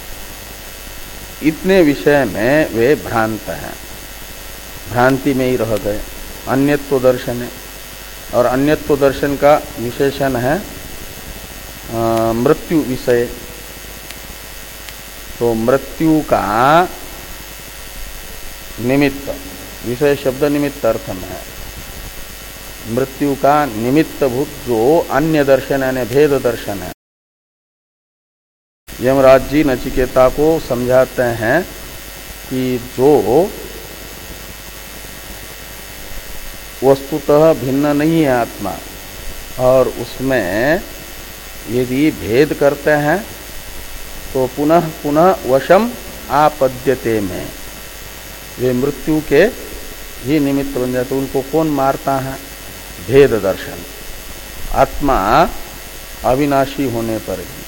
Speaker 1: इतने विषय में वे भ्रांत हैं, भ्रांति में ही रह गए। अन्यत्व दर्शन है, और अन्यत्व दर्शन का विशेषण है आ, मृत्यु विषय। तो मृत्यु का निमित्त, विषय शब्द निमित्त अर्थ में है, मृत्यु का निमित्त भूत जो अन्य दर्शन यानी भेद दर्शन है। यमराज जी नचिकेता को समझाते हैं कि जो वस्तुतः भिन्न नहीं है आत्मा, और उसमें यदि भेद करते हैं तो पुनः पुनः वशम आपद्यते में वे मृत्यु के ही निमित्त बन जाते। उनको कौन मारता है? भेद दर्शन। आत्मा अविनाशी होने पर भी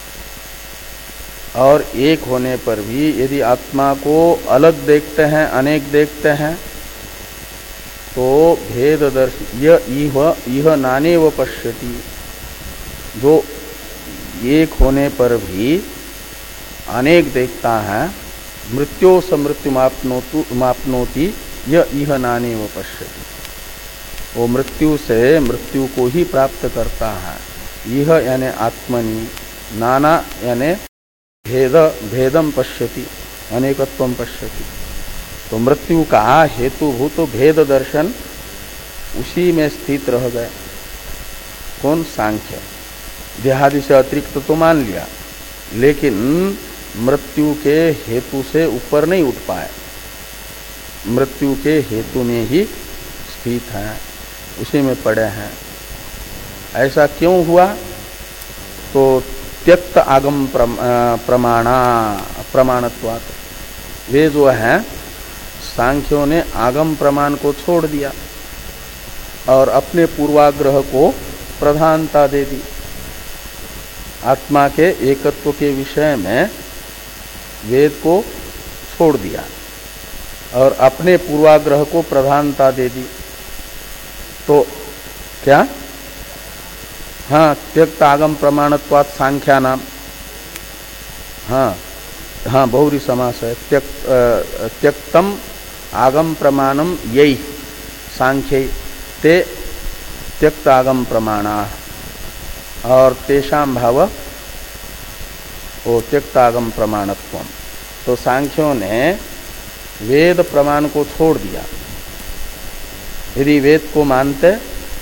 Speaker 1: और एक होने पर भी यदि आत्मा को अलग देखते हैं, अनेक देखते हैं, तो भेद दर्शन यह यह नाने व पश्यति, जो एक होने पर भी अनेक देखता है, मृत्यो समृत्यु मापनोति यह इह नाने व पश्यति, वो मृत्यु से मृत्यु को ही प्राप्त करता है। यह यानी आत्मनि, नाना यानी भेद भेदम पश्यति, अनेकत्वम पश्यति। तो मृत्यु का हेतुभूत तो भेद दर्शन उसी में स्थित रह गए। कौन? सांख्य। देहादि से अतिरिक्त तो मान लिया, लेकिन मृत्यु के हेतु से ऊपर नहीं उठ पाए, मृत्यु के हेतु में ही स्थित हैं, उसी में पड़े हैं। ऐसा क्यों हुआ? तो त्यक्त आगम प्रमाणा प्रमाणत्वात्, वे जो हैं सांख्यों ने आगम प्रमाण को छोड़ दिया और अपने पूर्वाग्रह को प्रधानता दे दी। आत्मा के एकत्व के विषय में वेद को छोड़ दिया और अपने पूर्वाग्रह को प्रधानता दे दी। तो क्या? हाँ, त्यक्त आगम प्रमाणत्वात् सांख्या नाम, हाँ हाँ बहुरी समास है। त्यक्त त्यक्तम आगम प्रमाणम यही सांख्य ते त्यक्त आगम प्रमाणा, और तेषाम भाव वो त्यक्त आगम प्रमाणत्वम। तो सांख्यों ने वेद प्रमाण को छोड़ दिया। यदि वेद को मानते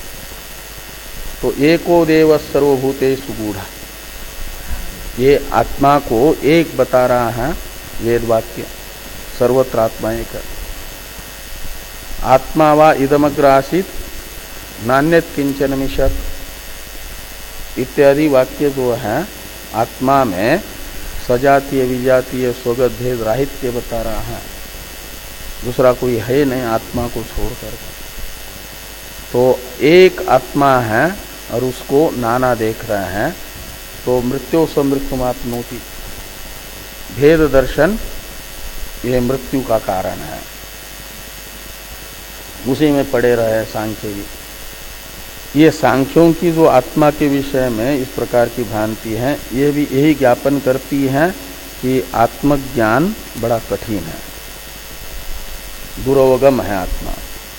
Speaker 1: तो एको देव सर्वभूतेषु गूढ़, ये आत्मा को एक बता रहा है वेद वाक्य, सर्वत्र आत्मा एक। आत्मा वा इदमग्र आसीत नान्यत किंचन मिशत इत्यादि वाक्य जो है आत्मा में सजातीय विजातीय स्वगत भेद राहित्य बता रहा है। दूसरा कोई है नहीं आत्मा को छोड़कर। तो एक आत्मा है और उसको नाना देख रहे हैं, तो मृत्यु समृत्युमाप्नोति, भेद दर्शन ये मृत्यु का कारण है, उसी में पड़े रहे सांख्य भी। ये सांख्यों की जो आत्मा के विषय में इस प्रकार की भ्रांति है, ये भी यही ज्ञापन करती है कि आत्मज्ञान बड़ा कठिन है, दुर्वगम है आत्मा।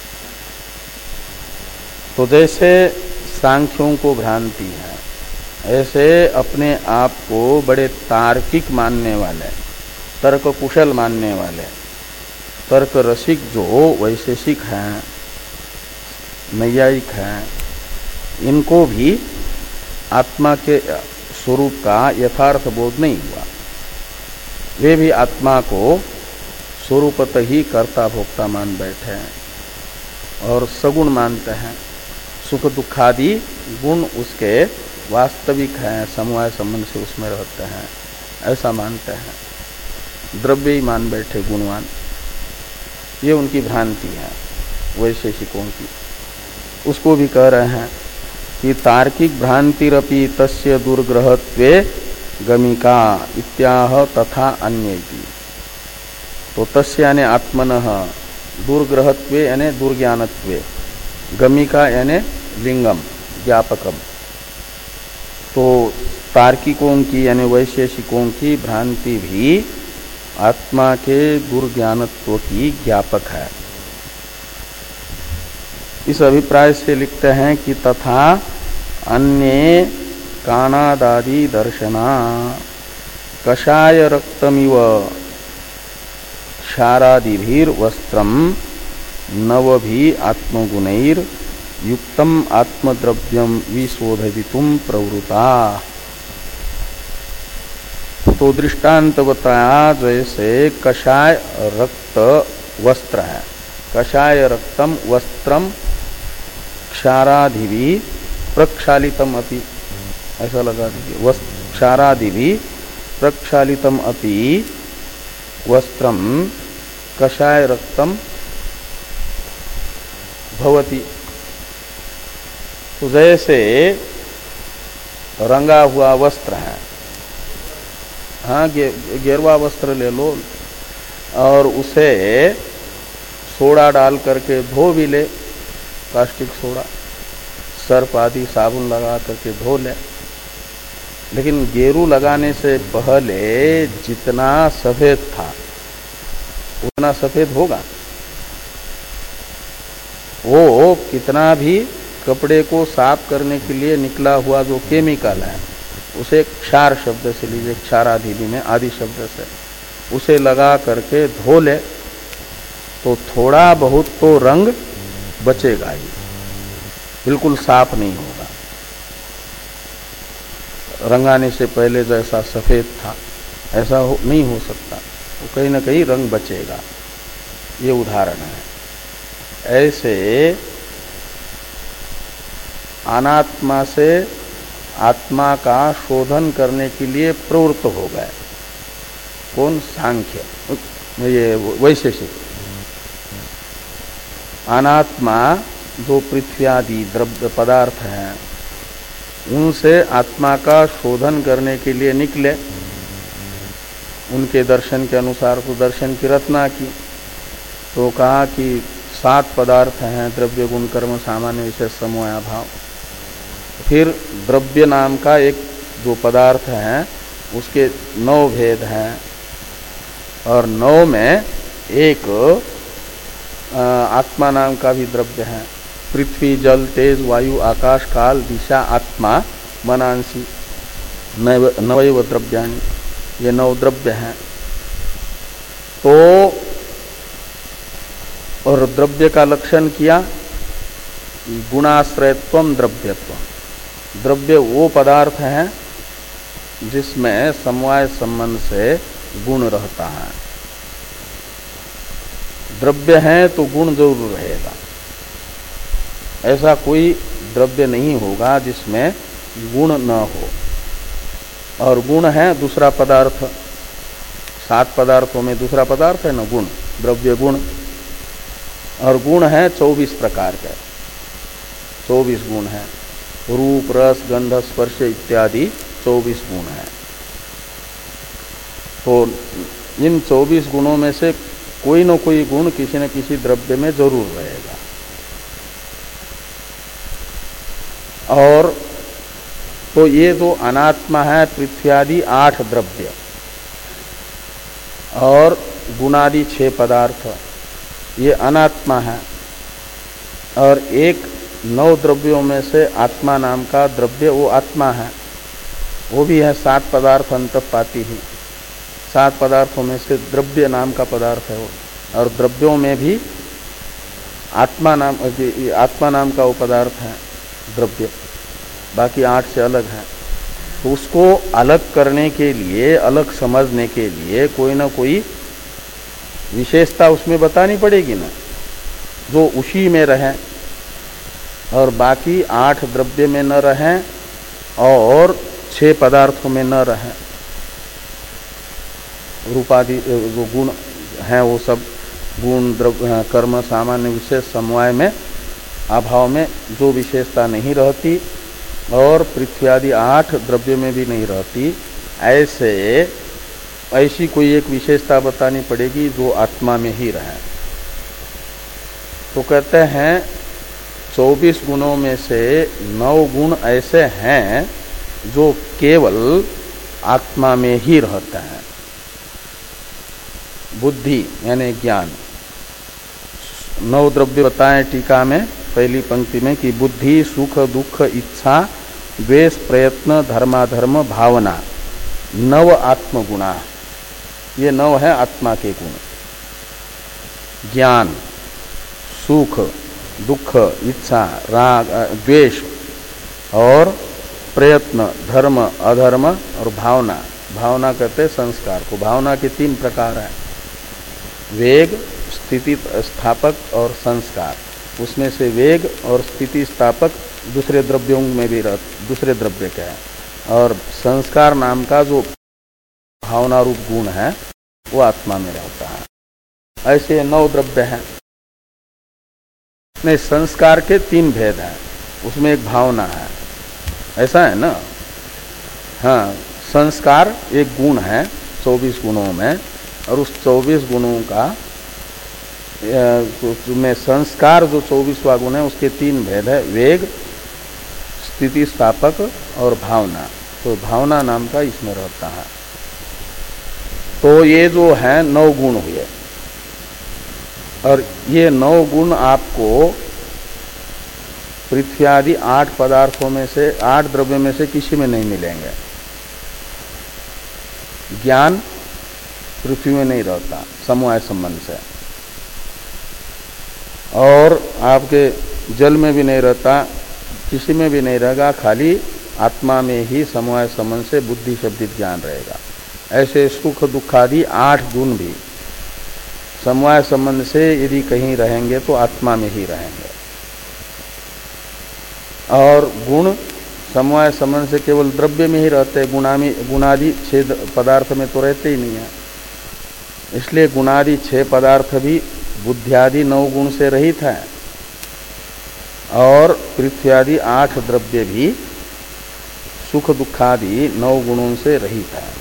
Speaker 1: तो जैसे सांख्यों को भ्रांति है, ऐसे अपने आप को बड़े तार्किक मानने वाले, तर्क कुशल मानने वाले, तर्क रसिक जो वैशेषिक हैं, नैयायिक हैं, इनको भी आत्मा के स्वरूप का यथार्थ बोध नहीं हुआ। वे भी आत्मा को स्वरूपत ही कर्ता भोक्ता मान बैठे हैं और सगुण मानते हैं। सुख दुखादि गुण उसके वास्तविक हैं, समवाय संबंध से उसमें रहते हैं, ऐसा मानते हैं। द्रव्य ही मान बैठे गुणवान, ये उनकी भ्रांति है वैशेषिकों की। उसको भी कह रहे हैं कि तार्किक भ्रांतिरपि तस्य दुर्ग्रहत्वे गमिका इत्याह तथा अन्यैति। तो तस्य यानी आत्मनः, दुर्ग्रहत्वे यानी दुर्ज्ञानत्वे, गमिका यानी लिंगम ज्ञापकम, तो तार्किकों की यानी वैशेषिकों की भ्रांति भी आत्मा के दुर्ज्ञानत्व की ज्ञापक है। इस अभिप्राय से लिखते हैं कि तथा अन्ये कानादादि दर्शना कषाय रक्तमिव क्षारादिभिर वस्त्रम नवभि आत्मगुणैर युक्तम आत्मद्रव्यम विशोधयितुम प्रवृत्ता। तो दृष्टांत बताया जैसे कषाय रक्त वस्त्र है, कषाय रक्तम वस्त्रम क्षारादिभि प्रक्षालितम अपि, ऐसा लगा दीजिए, क्षारादिभि प्रक्षालितम अपि वस्त्रम कषाय रक्तम भवति। तो जैसे रंगा हुआ वस्त्र है, हाँ गे, गेरवा वस्त्र ले लो और उसे सोडा डाल करके धो भी ले, प्लास्टिक सोडा, सर्फ आदि साबुन लगा करके धो ले, लेकिन गेरू लगाने से पहले जितना सफेद था उतना सफेद होगा। वो कितना भी कपड़े को साफ करने के लिए निकला हुआ जो केमिकल है उसे क्षार शब्द से लीजिए, क्षारादिभि में आदि शब्द से, उसे लगा करके धो ले तो थोड़ा बहुत तो रंग बचेगा ही, बिल्कुल साफ नहीं होगा। रंगाने से पहले जैसा सफेद था ऐसा हो, नहीं हो सकता, तो कहीं ना कहीं रंग बचेगा। ये उदाहरण है। ऐसे अनात्मा से आत्मा का शोधन करने के लिए प्रवृत्त हो गए। कौन? सांख्य, ये वैशेषिक। अनात्मा जो पृथ्वी आदि द्रव्य पदार्थ हैं उनसे आत्मा का शोधन करने के लिए निकले। उनके दर्शन के अनुसार तो दर्शन की रचना की, तो कहा कि सात पदार्थ हैं, द्रव्य गुण कर्म सामान्य विशेष समूह अभाव। फिर द्रव्य नाम का एक जो पदार्थ है उसके नौ भेद हैं और नौ में एक आत्मा नाम का भी द्रव्य है। पृथ्वी जल तेज वायु आकाश काल दिशा आत्मा मनांसी नवैव द्रव्यानि, ये नौ द्रव्य हैं। तो और द्रव्य का लक्षण किया गुणाश्रयत्वम द्रव्यत्वम। द्रव्य वो पदार्थ हैं जिसमें समवाय संबंध से गुण रहता है। द्रव्य है तो गुण जरूर रहेगा, ऐसा कोई द्रव्य नहीं होगा जिसमें गुण न हो। और गुण है दूसरा पदार्थ, सात पदार्थों में दूसरा पदार्थ है न गुण, द्रव्य गुण। और गुण है चौबीस प्रकार के, चौबीस गुण हैं। रूप रस गंध स्पर्श इत्यादि चौबीस गुण हैं। तो इन चौबीस गुणों में से कोई न कोई गुण किसी न किसी द्रव्य में जरूर रहेगा। और तो ये जो अनात्मा है पृथ्वी आदि आठ द्रव्य और गुणादि छह पदार्थ, ये अनात्मा है। और एक नौ द्रव्यों में से आत्मा नाम का द्रव्य वो आत्मा है, वो भी है सात पदार्थ अंतःपाती ही। सात पदार्थों में से द्रव्य नाम का पदार्थ है वो, और द्रव्यों में भी आत्मा नाम आत्मा नाम का वो पदार्थ है द्रव्य, बाकी आठ से अलग है। तो उसको अलग करने के लिए, अलग समझने के लिए कोई ना कोई विशेषता उसमें बतानी पड़ेगी ना, जो उसी में रहे और बाकी आठ द्रव्य में न रहें और छह पदार्थों में न रहें। रूपादि जो गुण हैं वो सब गुण द्रव्य कर्म सामान्य विशेष समवाय में अभाव में जो विशेषता नहीं रहती और पृथ्वी आदि आठ द्रव्य में भी नहीं रहती, ऐसे ऐसी कोई एक विशेषता बतानी पड़ेगी जो आत्मा में ही रहे। तो कहते हैं चौबीस गुणों में से नौ गुण ऐसे हैं जो केवल आत्मा में ही रहते हैं। बुद्धि यानी ज्ञान। नौ द्रव्य बताएं टीका में पहली पंक्ति में कि बुद्धि, सुख, दुख, इच्छा, द्वेष, प्रयत्न, धर्माधर्म, भावना, नव आत्मगुणा। ये नव है आत्मा के गुण। ज्ञान, सुख, दुख, इच्छा, राग, द्वेष और प्रयत्न, धर्म, अधर्म और भावना। भावना कहते संस्कार को। भावना के तीन प्रकार हैं, वेग, स्थिति स्थापक और संस्कार। उसमें से वेग और स्थिति स्थापक दूसरे द्रव्यों में भी रह, दूसरे द्रव्य के हैं, और संस्कार नाम का जो भावना रूप गुण है वो आत्मा में रहता है। ऐसे नौ द्रव्य हैं। नहीं, संस्कार के तीन भेद हैं, उसमें एक भावना है, ऐसा है ना। हाँ, संस्कार एक गुण है चौबीस गुणों में, और उस चौबीस गुणों का में संस्कार जो चौबीसवा गुण है उसके तीन भेद है, वेग, स्थिति स्थापक और भावना। तो भावना नाम का इसमें रहता है। तो ये जो है नौ गुण हुए, और ये नौ गुण आपको पृथ्वी आदि आठ पदार्थों में से, आठ द्रव्य में से किसी में नहीं मिलेंगे। ज्ञान पृथ्वी में नहीं रहता समवाय संबंध से, और आपके जल में भी नहीं रहता, किसी में भी नहीं रहेगा, खाली आत्मा में ही समवाय संबंध से बुद्धि शब्दित ज्ञान रहेगा। ऐसे सुख दुख आदि आठ गुण भी समवाय संबंध से यदि कहीं रहेंगे तो आत्मा में ही रहेंगे, और गुण समवाय संबंध से केवल द्रव्य में ही रहते हैं, गुणादि गुणादि छह पदार्थ में तो रहते ही नहीं है। इसलिए गुणादि छह पदार्थ भी बुद्धियादि नौ गुण से रहित है, और पृथ्वी आदि आठ द्रव्य भी सुख दुखादि नौ गुणों से रहित है।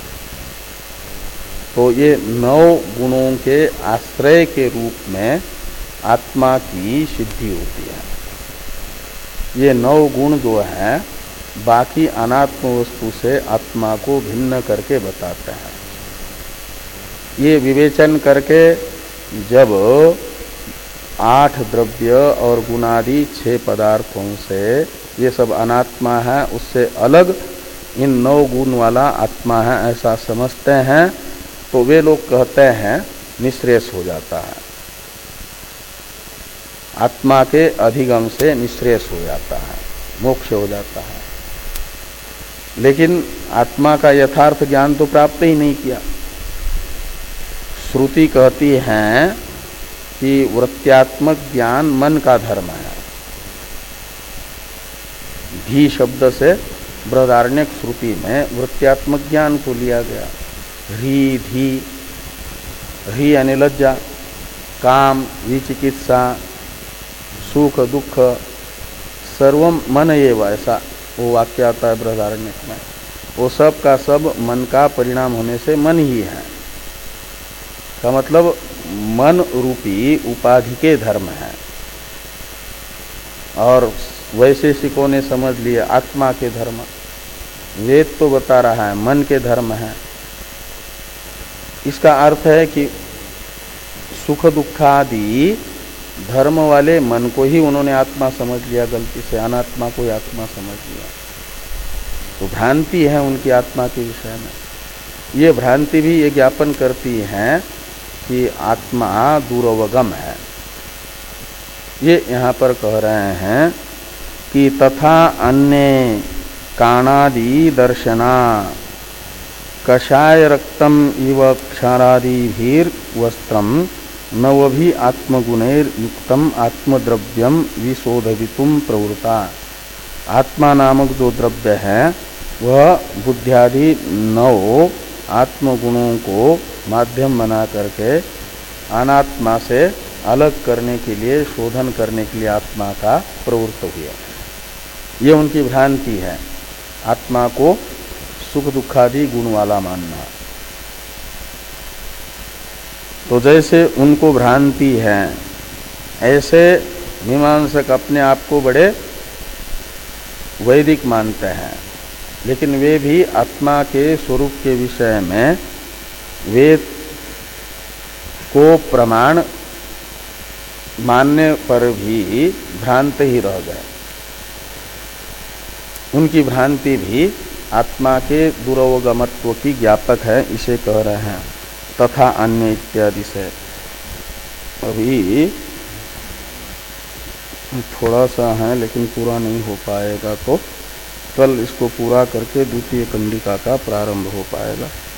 Speaker 1: तो ये नौ गुणों के आश्रय के रूप में आत्मा की सिद्धि होती है। ये नौ गुण जो है बाकी अनात्म वस्तु से आत्मा को भिन्न करके बताते हैं। ये विवेचन करके जब आठ द्रव्य और गुणादि छह पदार्थों से ये सब अनात्मा है, उससे अलग इन नौ गुण वाला आत्मा है ऐसा समझते हैं, तो वे लोग कहते हैं निःश्रेयस हो जाता है, आत्मा के अधिगम से निःश्रेयस हो जाता है, मोक्ष हो जाता है। लेकिन आत्मा का यथार्थ ज्ञान तो प्राप्त ही नहीं किया। श्रुति कहती है कि वृत्त्यात्मक ज्ञान मन का धर्म है। धी शब्द से बृहदारण्यक श्रुति में वृत्त्यात्मक ज्ञान को लिया गया। ह्री धी, ह्री यानी लज्जा, काम, विचिकित्सा, सुख दुख, सर्वम मन एव, ऐसा वो वाक्य आता है बृहदारण्यक में। वो सब का सब मन का परिणाम होने से मन ही है, का मतलब मन रूपी उपाधि के धर्म है। और वैशेषिकों ने समझ लिया आत्मा के धर्म। वेद तो बता रहा है मन के धर्म है। इसका अर्थ है कि सुख दुखादि धर्म वाले मन को ही उन्होंने आत्मा समझ लिया, गलती से अनात्मा को ही आत्मा समझ लिया। तो भ्रांति है उनकी आत्मा के विषय में। ये भ्रांति भी ये ज्ञापन करती है कि आत्मा दूरवगम है। ये यहाँ पर कह रहे हैं कि तथा अन्य काणादि दर्शना कषाय रक्तम इव क्षारादिभीर वस्त्रम नवभि आत्मगुणैर युक्तम आत्मद्रव्यम विशोधवितुम प्रवृत्ता। आत्मा नामक जो द्रव्य है वह बुद्धियादि नौ आत्मगुणों को माध्यम बना करके अनात्मा से अलग करने के लिए, शोधन करने के लिए आत्मा का प्रवृत्त हुआ। ये उनकी भ्रांति है, आत्मा को सुख दुखादि गुण वाला मानना। तो जैसे उनको भ्रांति है, ऐसे मीमांसक अपने आप को बड़े वैदिक मानते हैं। लेकिन वे भी आत्मा के स्वरूप के विषय में वेद को प्रमाण मानने पर भी भ्रांत ही रह गए। उनकी भ्रांति भी आत्मा के दुरवगमत्व की ज्ञापक है, इसे कह रहे हैं तथा अन्य इत्यादि से। अभी थोड़ा सा है लेकिन पूरा नहीं हो पाएगा, तो कल इसको पूरा करके द्वितीय कंडिका का प्रारंभ हो पाएगा।